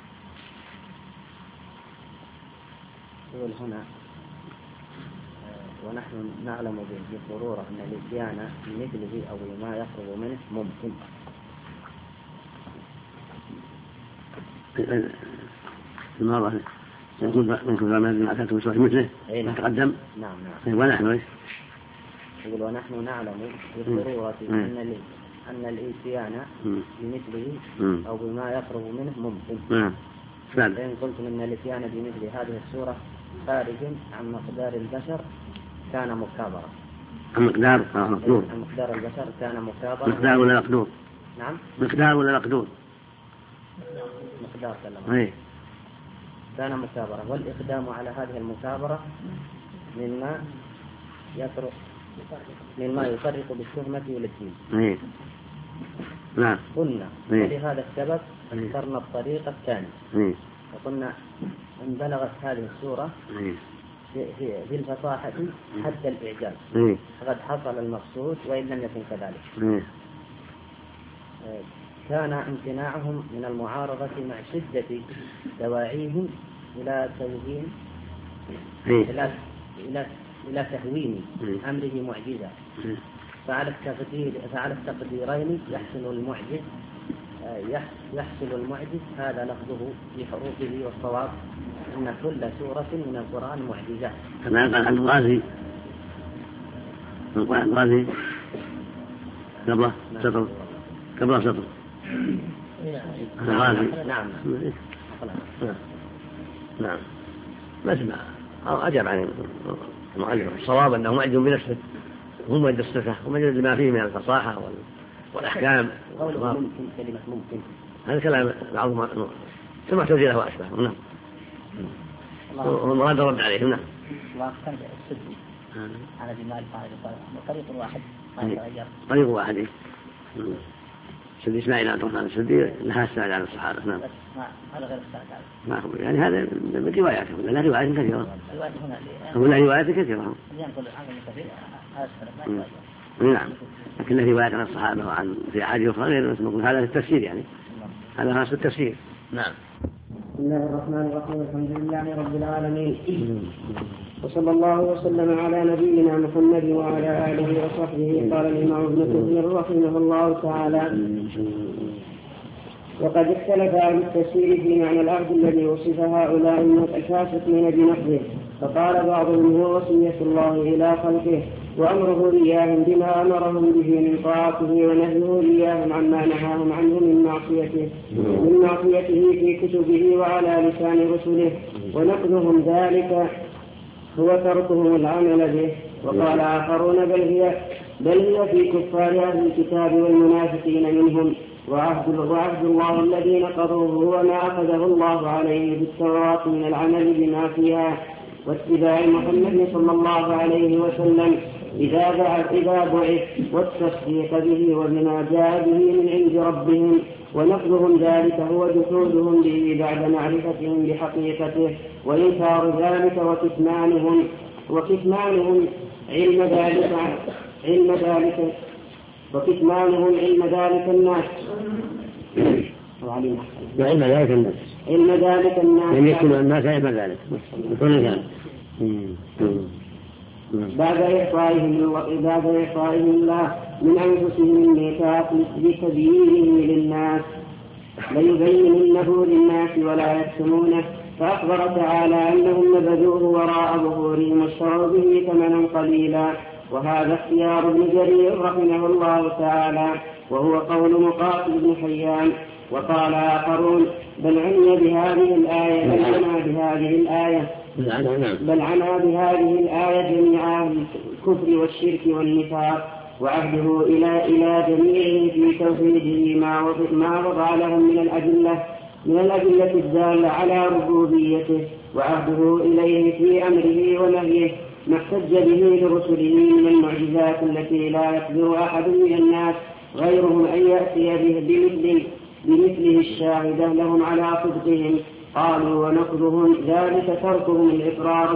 يقول هنا ونحن نعلم بالضرورة أن الإتيان بمثله أو ما يقرب منه ممكن.
المرة يقول منكم زمان ما أتيتم بسورة مثله تقدم.
نعم.
ونحن إيش؟
يقول ونحن نعلم بالضرورة أن الإتيان بمثله أو بما يقرب منه ممكن. فإن قلتم أن الإتيان بمثل هذه السورة خارج عن مقدار البشر كان مكابرة.
مقدار
البشر كان مكابرة.
مقدار ولا مقدور؟
نعم.
مقدار ولا مقدور؟
مقدار كلام. كان مكابرة، والإقدام على هذه المكابرة مما يفرق بالتهمة والدين.
نعم.
قلنا ولهذا السبب اخترنا الطريق الثاني. وقلنا إن بلغت هذه السورة في الفصاحة حتى الإعجاز فقد حصل المقصود وإن لم يكن كذلك. كان امتناعهم من المعارضة مع شدة دواعيهم إلى توهين إلى إلى تهوين أمره معجزة، فعلى التقديرين يحصل المعجز هذا لفظه بحروفه، والصواب أن كل سورة من القرآن معجزة.
كما قال عن الغازي قبل سطر الغازي. نعم ما سمع أو أجاب عن المؤلف. الصواب أنه معجز بنفسه، هو معجز الصفة ومعجز لما فيه من الفصاحة والأحكام.
قوله ممكن كلمة ممكن
هذا كلام بعضهم ثم تزيله وأشبه. نعم والمراد رد عليه. نعم
على جمال قال طريق واحد
طريق واحد. سيد إسماعيل عبد الرحمن السدي لها السائل عن الصحابة. نعم
هذا غير السائل
ما يعني هذا من رواياته لا روايات كثيرة. لا روايات كثيرة. نعم لكن له روايات عن الصحابة وعن في أحاديث أخرى غير نقول هذا التفسير يعني هذا خاص التفسير. نعم.
بسم الله الرحمن الرحيم. الحمد لله رب العالمين، وصلى الله وسلم على نبينا محمد وعلى آله وصحبه. قال الإمام ابن كثير رحمه الله تعالى: وقد اختلف أهل التفسير في معنى العهد الذي وصف هؤلاء الفاسقين بنقضه، فقال بعضهم هو وصية الله إلى خلقه وأمره إياهم بما أمرهم به من طاعته ونهيه إياهم عما نهاهم عنه من معصيته في كتبه وعلى لسان رسله، ونقضهم ذلك هو تركهم العمل به. وقال آخرون بل هي في كفار أهل الكتاب والمنافقين منهم، وعهد الله الذي نقضوه هو ما أخذه الله عليه في التوراة من العمل بما فيها واتباع محمد صلى الله عليه وسلم إذا بعث والتصديق به وبما جاء به من عند ربهم. ونقضهم ذلك هو جحودهم به بعد معرفتهم بحقيقته وإنكار ذلك وكتمانهم علم ذلك الناس
لم يكن الناس علم ذلك
بعد إعطائهم الله من أنفسهم الميثاق بتبيينه للناس ليبيننه للناس ولا يكتمونه. فأخبر تعالى أنهم نبذوه وراء ظهورهم واشتروا به ثمنا قليلا، وهذا اختيار ابن جرير رحمه الله تعالى، وهو قول مقاتل بن حيان. وقال آخرون بل عنا بهذه الآية جميع أهل الكفر والشرك والنفاق، وعهده إلى جميعهم في توحيده ما وضع لهم من الأدلة الدالة على ربوبيته، وعهده إليه في أمره ونهيه ما احتج به لرسله من المعجزات التي لا يقدر أحد من الناس غيرهم أن يأتي بمثله الشاهدة لهم على صدقهم. قالوا ونقضهم ذلك تركهم الإقرار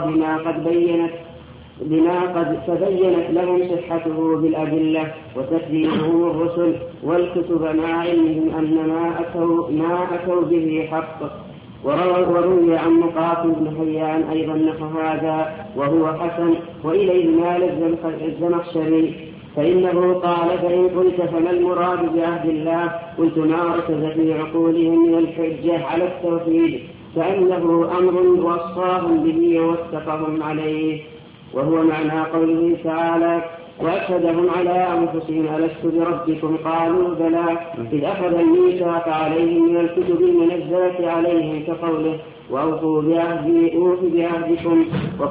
بما قد تبينت لهم صحته بالأدلة وتكذيبهم الرسل والكتب مع علمهم أن ما أتوا به حق. وروي عن مقاتل بن حيان أيضا نحو هذا وهو حسن، وإليه مال الزمخشري، فإنه قال فإن قلت فما المراد بعهد الله؟ قلت ما ركز في عقولهم من الحجة على التوحيد، فإنه أمر وصاهم به ووثقهم عليه، وهو معنى قوله تعالى وأشهدهم على أنفسهم ألست بربكم قالوا بلى إذ أخذ الميثاق عليهم من الكتب المنزلة عليهم كقوله وأوفوا بعهدي أوف بعهدكم.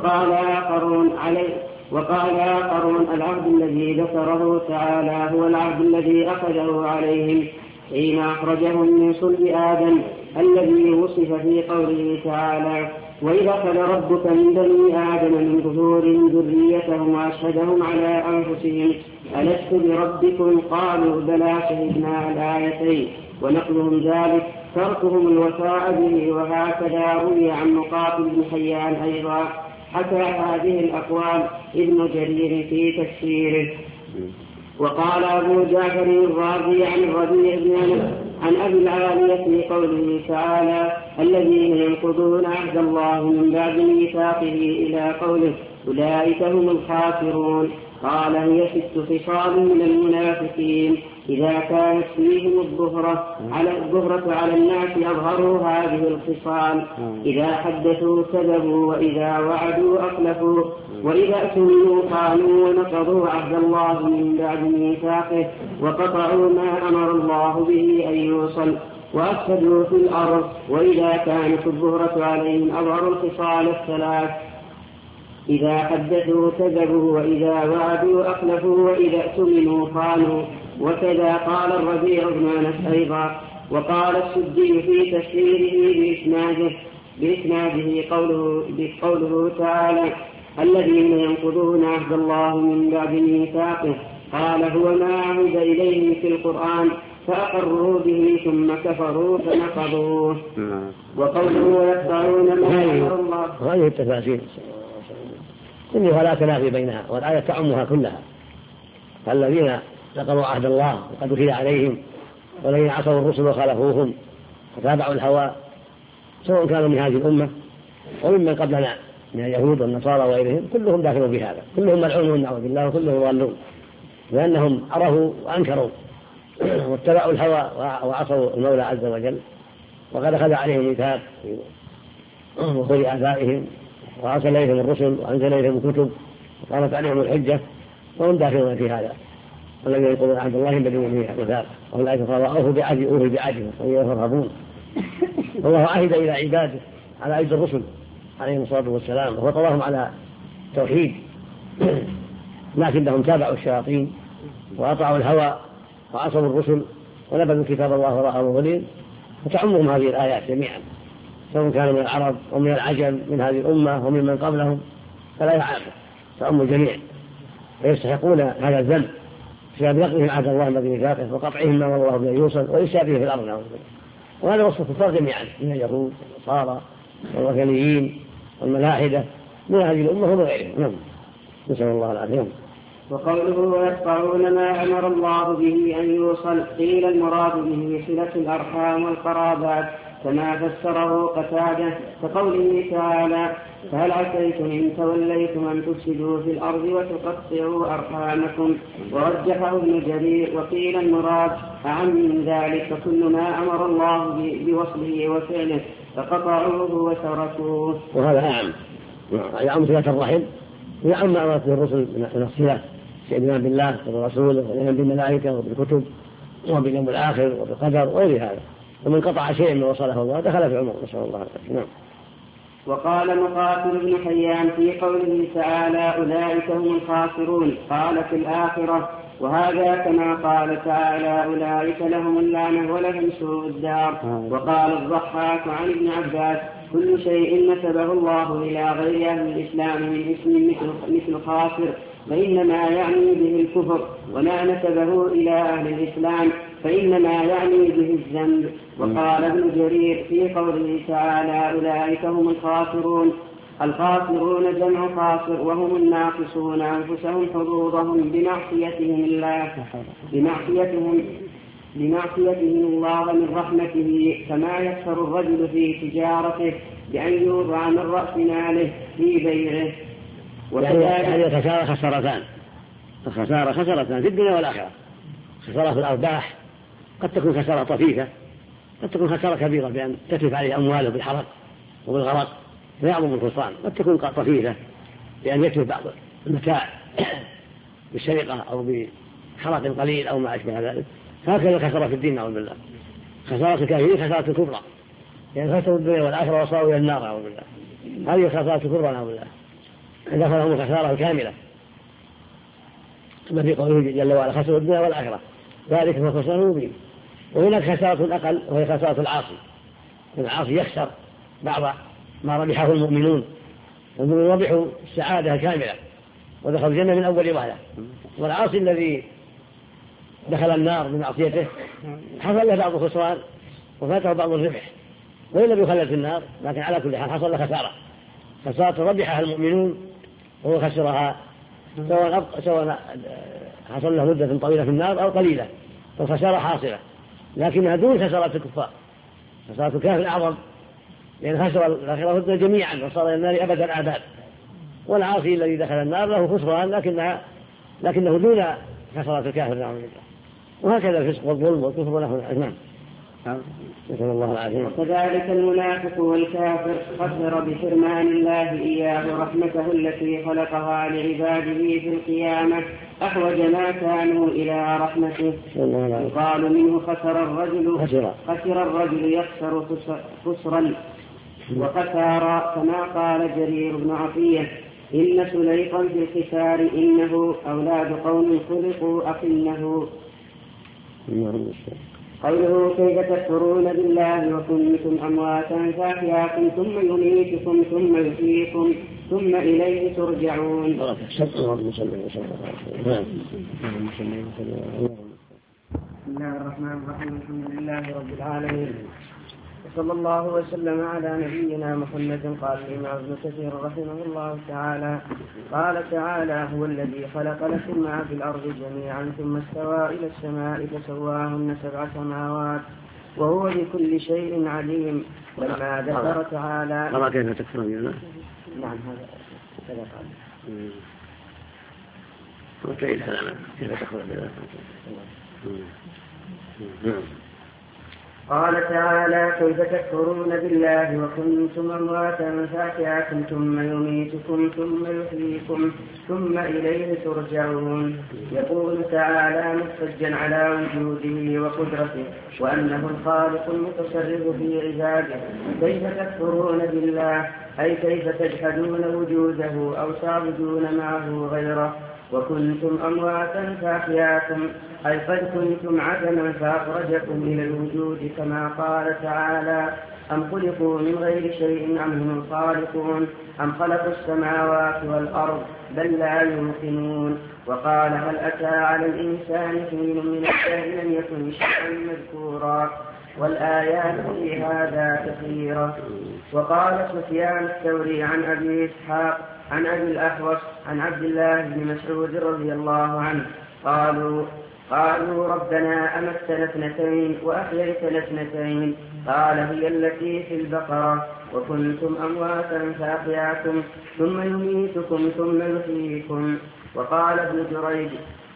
وقال آخرون العهد الذي ذكره تعالى هو العهد الذي أخذه عليهم حين أخرجهم من صلب آدم الذي وصف في قوله تعالى وإذا أخذ ربك من بني آدم من ظهورهم ذريتهم وأشهدهم على أنفسهم ألست بربكم قالوا بلى شهدنا الآيتين. ونقلهم ذلك تركهم الوفاء به. وهكذا روي عن مقاتل بن حيان أيضا حكى هذه الأقوال ابن جرير في تفسيره. وقال أبو جعفر الرازي عن الربيع بن أنس عن أبي العالية في قوله تعالى الذين ينقضون عهد الله من بعد ميثاقه إلى قوله أولئك هم الخاسرون. قال هي 6 خصال من المنافقين إذا كانت فيهم الظهرة على الناس أظهروا هذه الخصال: إذا حدثوا كذبوا، وإذا وعدوا أخلفوا، وإذا اؤتمنوا خانوا، ونقضوا عهد الله من بعد ميثاقه، وقطعوا ما أمر الله به أن يوصل، وأفسدوا في الأرض. وإذا كانت الظهرة عليهم أظهروا الخصال 3: إذا حدثوا كذبوا، وإذا وعدوا أخلفوا، وإذا اؤتمنوا خانوا. وكذا قال الربيع بن أنس أيضا. وقال السدي في تفسيره بإسناده قوله تعالى: الذين ينقضون عهد الله من بعد ميثاقه، قال هو ما عهد إليهم في القرآن فأقروا به ثم كفروا فنقضوه. وقوله ويقطعون ما أمر الله.
هذه التفاسير كلها لا تنافي بينها، والآية تعمها كلها. فالذين نقضوا عهد الله وقد أخذ عليهم، والذين عصوا الرسل وخالفوهم وتابعوا الهوى، سواء كانوا من هذه الأمة وممن قبلنا من اليهود والنصارى وغيرهم، كلهم داخلون في هذا، كلهم ملعونون نعوذ بالله، وكلهم ضالون، لأنهم عرفوا وأنكروا واتبعوا الهوى وعصوا المولى عز وجل، وقد أخذ عليهم ميثاق وقول آبائهم، وأرسل إليهم الرسل وأنزل إليهم الكتب وقامت عليهم الحجة، وهم داخلون في هذا. والذين يقولون عهد الله بدون ميثاق، أولئك أوفوا بعهده ويرهبون. والله عهد إلى عباده على أيدي الرسل عليهم الصلاة والسلام، وفطرهم على توحيد، لكنهم تابعوا الشياطين وأطاعوا الهوى وعصوا الرسل ونبذوا كتاب الله وراء ظهورهم. فتعمهم هذه الآيات جميعا، سواء كانوا من العرب ومن العجم من هذه الأمة ومن من قبلهم، فلا يعرف، تعم الجميع، ويستحقون هذا الذنب بسبب نقضهم عهد الله بميثاقه وقطعهم ما امر الله به يوصل وإفساده في الأرض. وهذا وصف الكفار جميعا من اليهود والنصارى والوثنيين والملاحدة من هذه الأمة ومن غيرهم. نسأل الله العافية.
وقوله ويقطعون ما أمر الله به أن يوصل، قيل المراد به صلة الأرحام والقرابات كما فسره قتادة، كقوله تعالى: فهل عسيتم إن توليتم أن تفسدوا في الأرض وتقطعوا أرحامكم. ورجحه ابن جرير. وقيل المراد أعم من ذلك، فكل ما أمر الله بوصله وفعله فقطعوه وتركوه.
وهذا أعم، يعم صلة الرحم، ويعم ما أمرت الرسل من الصلة، الإيمان بالله وبرسوله والإيمان بالملائكة وبالكتب وباليوم الآخر وبالقدر وغير هذا. ومن قطع شيء من وصله الله دخل في عمر. نسأل الله العافية. نعم.
وقال مقاتل بن حيان في قوله تعالى: أولئك هم الخاسرون، قال في الآخرة: وهذا كما قال تعالى: أولئك لهم اللعنة ولهم سوء الدار. وقال الضحاك عن ابن عباس: كل شيء نسبه الله إلى غير أهل الإسلام من اسم مثل خاسر فإنما يعني به الكفر، وما نسبه إلى أهل الإسلام فإنما يعني به الذنب. وقال ابن جرير في قوله تعالى: أولئك هم الخاسرون، الخاسرون جمع خاسر، وهم الناقصون أنفسهم حظوظهم بمعصيتهم الله من رحمته، كما يكثر الرجل في تجارته بأن يوضع من رأس ماله في بيعه.
يعني الخسارة خسارتان، الخسارة خسارتان في الدنيا والآخرة. خسارة في الأرباح قد تكون خسارة طفيفة، قد تكون خسارة كبيرة بأن تتلف عليه أمواله بالحرق وبالغرق فيعظم الخسران، قد تكون طفيفة بأن يتلف بعض المتاع بالسرقة أو بحرق قليل أو ما أشبه ذلك. هكذا الخسارة في الدين نعوذ بالله. خسارة الكافرين خسارة الكبرى، يعني خسروا الدنيا والآخرة وصاروا إلى النار نعوذ بالله. هذه خسارة الكبرى نعوذ بالله، دخلهم الخسارة الكاملة كما في قوله جل وعلا: خسروا الدنيا والآخرة ذلك هو خسران مبين. وهناك خسارة أقل وهي خسارة العاصي. العاصي يخسر بعض ما ربحه المؤمنون، والمؤمنون ربحوا السعادة كاملة ودخلوا الجنة من أول وهلة. والعاصي الذي دخل النار بمعصيته حصل له بعض الخسران وفاته بعض الربح، وإن لم يخلد في النار، لكن على كل حال حصل له خسارة ربحها المؤمنون وهو خسرها، سواء حصل له مدة طويلة في النار أو قليلة، فالخسارة حاصلة، لكنها دون خسارة الكفار. خسارة الكافر أعظم، لأن خسر الآخرة والدنيا جميعا وصار إلى النار أبدا الآباد، والعاصي الذي دخل النار له خسران لكنه دون كفرة الكافر نعوذ بالله. وهكذا الفسق والظلم والكفر ونحو ذلك. نسأل الله العافية.
وكذلك المنافق والكافر خسر بحرمان الله إياه رحمته التي خلقها لعباده في القيامة أحوج ما كانوا إلى رحمته. يقال منه خسر الرجل يخسر خسرا وخسارا، كما قال جرير بن عطية: إن سليقا في الخسار إنه أولاد قوم خلقوا أقنه. قوله: كيف تكفرون بالله وكنتم أمواتا فأحياكم ثم يميتكم ثم يحييكم ثم إليه ترجعون.
بسم
الله الرحمن الرحيم. الحمد لله رب العالمين، وصلى الله وسلم على نبينا محمد. قال الإمام ابن كثير رحمه الله تعالى: قال تعالى: هو الذي خلق لكم ما في الأرض جميعا ثم استوى إلى السماء فسواهن 7 سماوات وهو بكل شيء عليم. لما ذكر تعالى
ترى كيف تكفرون.
نعم هذا قال.
كيف تكفرون.
قال تعالى: كيف تكفرون بالله وكنتم أمواتا فأحياكم ثم يميتكم ثم يحييكم ثم إليه ترجعون. يقول تعالى محتجا على وجوده وقدرته وأنه الخالق المتصرف في عباده: كيف تكفرون بالله، أي كيف تجحدون وجوده أو تعبدون معه غيره. وكنتم أمواتا فأحياكم، أي قد كنتم عدما فأخرجكم إلى الوجود، كما قال تعالى: أم خلقوا من غير شيء أم هم الخالقون أم خلقوا السماوات والأرض بل لا يوقنون. وقال: هل أتى على الإنسان حين من الدهر لم يكن شيئا مذكورا. والآيات في هذا كثيرة. وقال سفيان الثوري عن أبي إسحاق عن أبي الأحوص عن عبد الله بن مسعود رضي الله عنه قالوا: ربنا أمتنا 2 وأحييتنا 2. قال: هي التي في البقرة: وكنتم أمواتا فأحياكم ثم يميتكم ثم يحييكم. وقال ابن جريج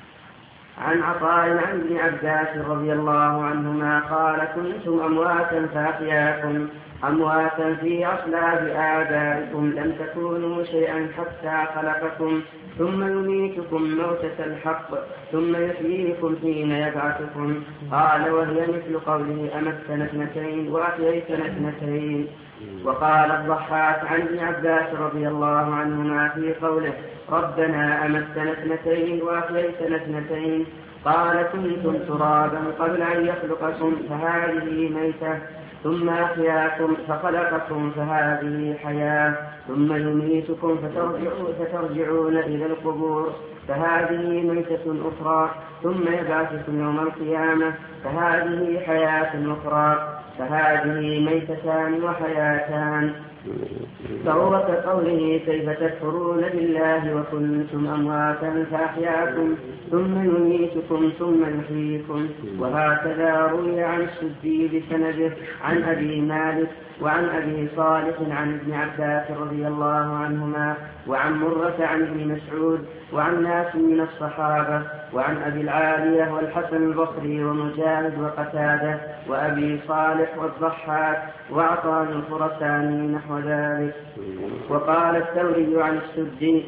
عن عطاء عن ابن عباس رضي الله عنهما قال: كنتم أمواتا فأحياكم، أمواتا في أصلاب آبائكم لم تكونوا شيئا حتى خلقكم ثم يميتكم موتة الحق ثم يحييكم حين يبعثكم. قال: وهي مثل قوله: أمتنا 2 وأحييتنا 2. وقال الضحاك عن ابن عباس رضي الله عنهما في قوله: ربنا أمتنا 2 وأحييتنا 2. قال: كنتم ترابا قبل أن يخلقكم فهذه ميتة، ثم أحياكم فخلقكم فهذه حياة، ثم يميتكم فترجعون إلى القبور فهذه ميتة أخرى، ثم يبعثكم يوم القيامة فهذه حياة أخرى، فهذه ميتتان وحياتان. فهو كقوله: كيف تكفرون بالله وكنتم أمواتا فأحياكم ثم يميتكم ثم يحييكم. وهكذا روي عن السدي بسنده عن أبي مالك وعن أبي صالح عن ابن عباس رضي الله عنهما وعن مرة عن ابن مسعود وعن ناس من الصحابة وعن أبي العالية والحسن البصري ومجاهد وقتادة وأبي صالح والضحاك وعطاء الخرساني نحو ذلك. وقال الثوري عن السدي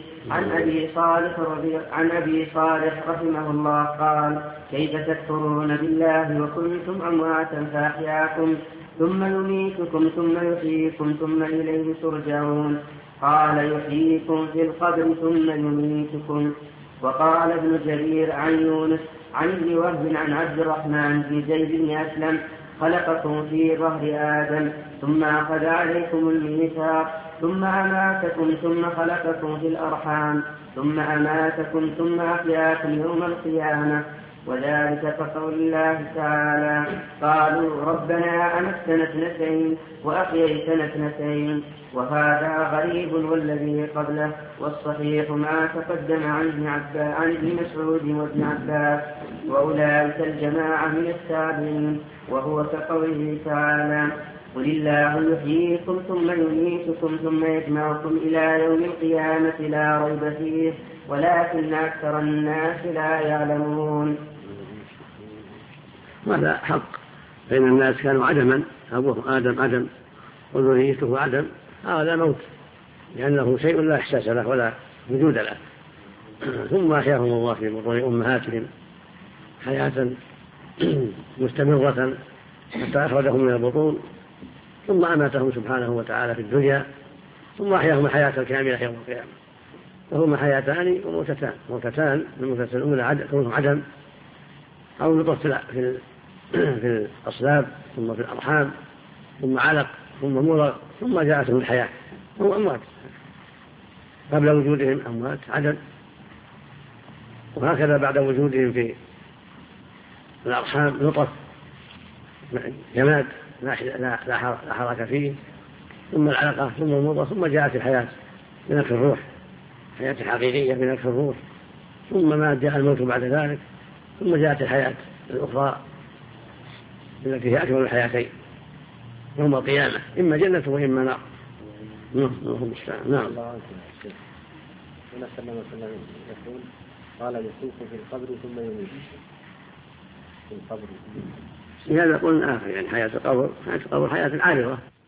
عن أبي صالح رحمه الله قال: كيف تكفرون بالله وكنتم أمواتا فأحياكم ثم يميتكم ثم يحييكم ثم إليه ترجعون. قال: يحييكم في القبر ثم يميتكم. وقال ابن جرير عن يونس عن ابن وهب عن عبد الرحمن بن زيد بن أسلم: خلقكم في ظهر آدم ثم أخذ عليكم الميثاق ثم أماتكم ثم خلقكم في الأرحام ثم أماتكم ثم أحياكم يوم القيامة وذلك كقول الله تعالى قالوا ربنا أمتنا اثنتين وأحييتنا اثنتين، وهذا غريب والذي قبله، والصحيح ما تقدم عن ابن مسعود وابن عباس وأولئك الجماعة من التابعين، وهو كقوله تعالى قل الله يحييكم ثم يميتكم ثم يجمعكم إلى يوم القيامة لا ريب فيه ولكن أكثر الناس لا يعلمون.
هذا حق، فإن الناس كانوا عدما، أبوه آدم عدم وذريته عدم، هذا موت، لأنه شيء لا إحساس له ولا وجود له. ثم أحياهم الله في بطون أمهاتهم حياة مستمرة حتى أخرجهم من البطون، ثم أماتهم سبحانه وتعالى في الدنيا، ثم أحياهم الحياة الكاملة يوم القيامة. فهما حياتان وموتتان، موتتان، الموتة الأولى كونهم عدم أو نطفة في الأصلاب، ثم في الأرحام، ثم علق، ثم مضغ، ثم جاءتهم الحياة، هم أموات قبل وجودهم، أموات عدم، وهكذا بعد وجودهم في الأرحام نطف جماد لا حركة فيه، ثم العلقة، ثم المضغة، ثم جاءت الحياة بنفخ الروح، حياة حقيقية بنفخ الروح، ثم ما جاء الموت بعد ذلك، ثم جاءت الحياة الأخرى التي هي أكبر الحياتين يوم القيامة، إما جنة وإما نار. نعم.
هنا صلى الله عليه وسلم يقول قال يسوق في القبر ثم يميت في القبر.
هذا قلنا آخر، يعني حياة القبر حياة عارضة.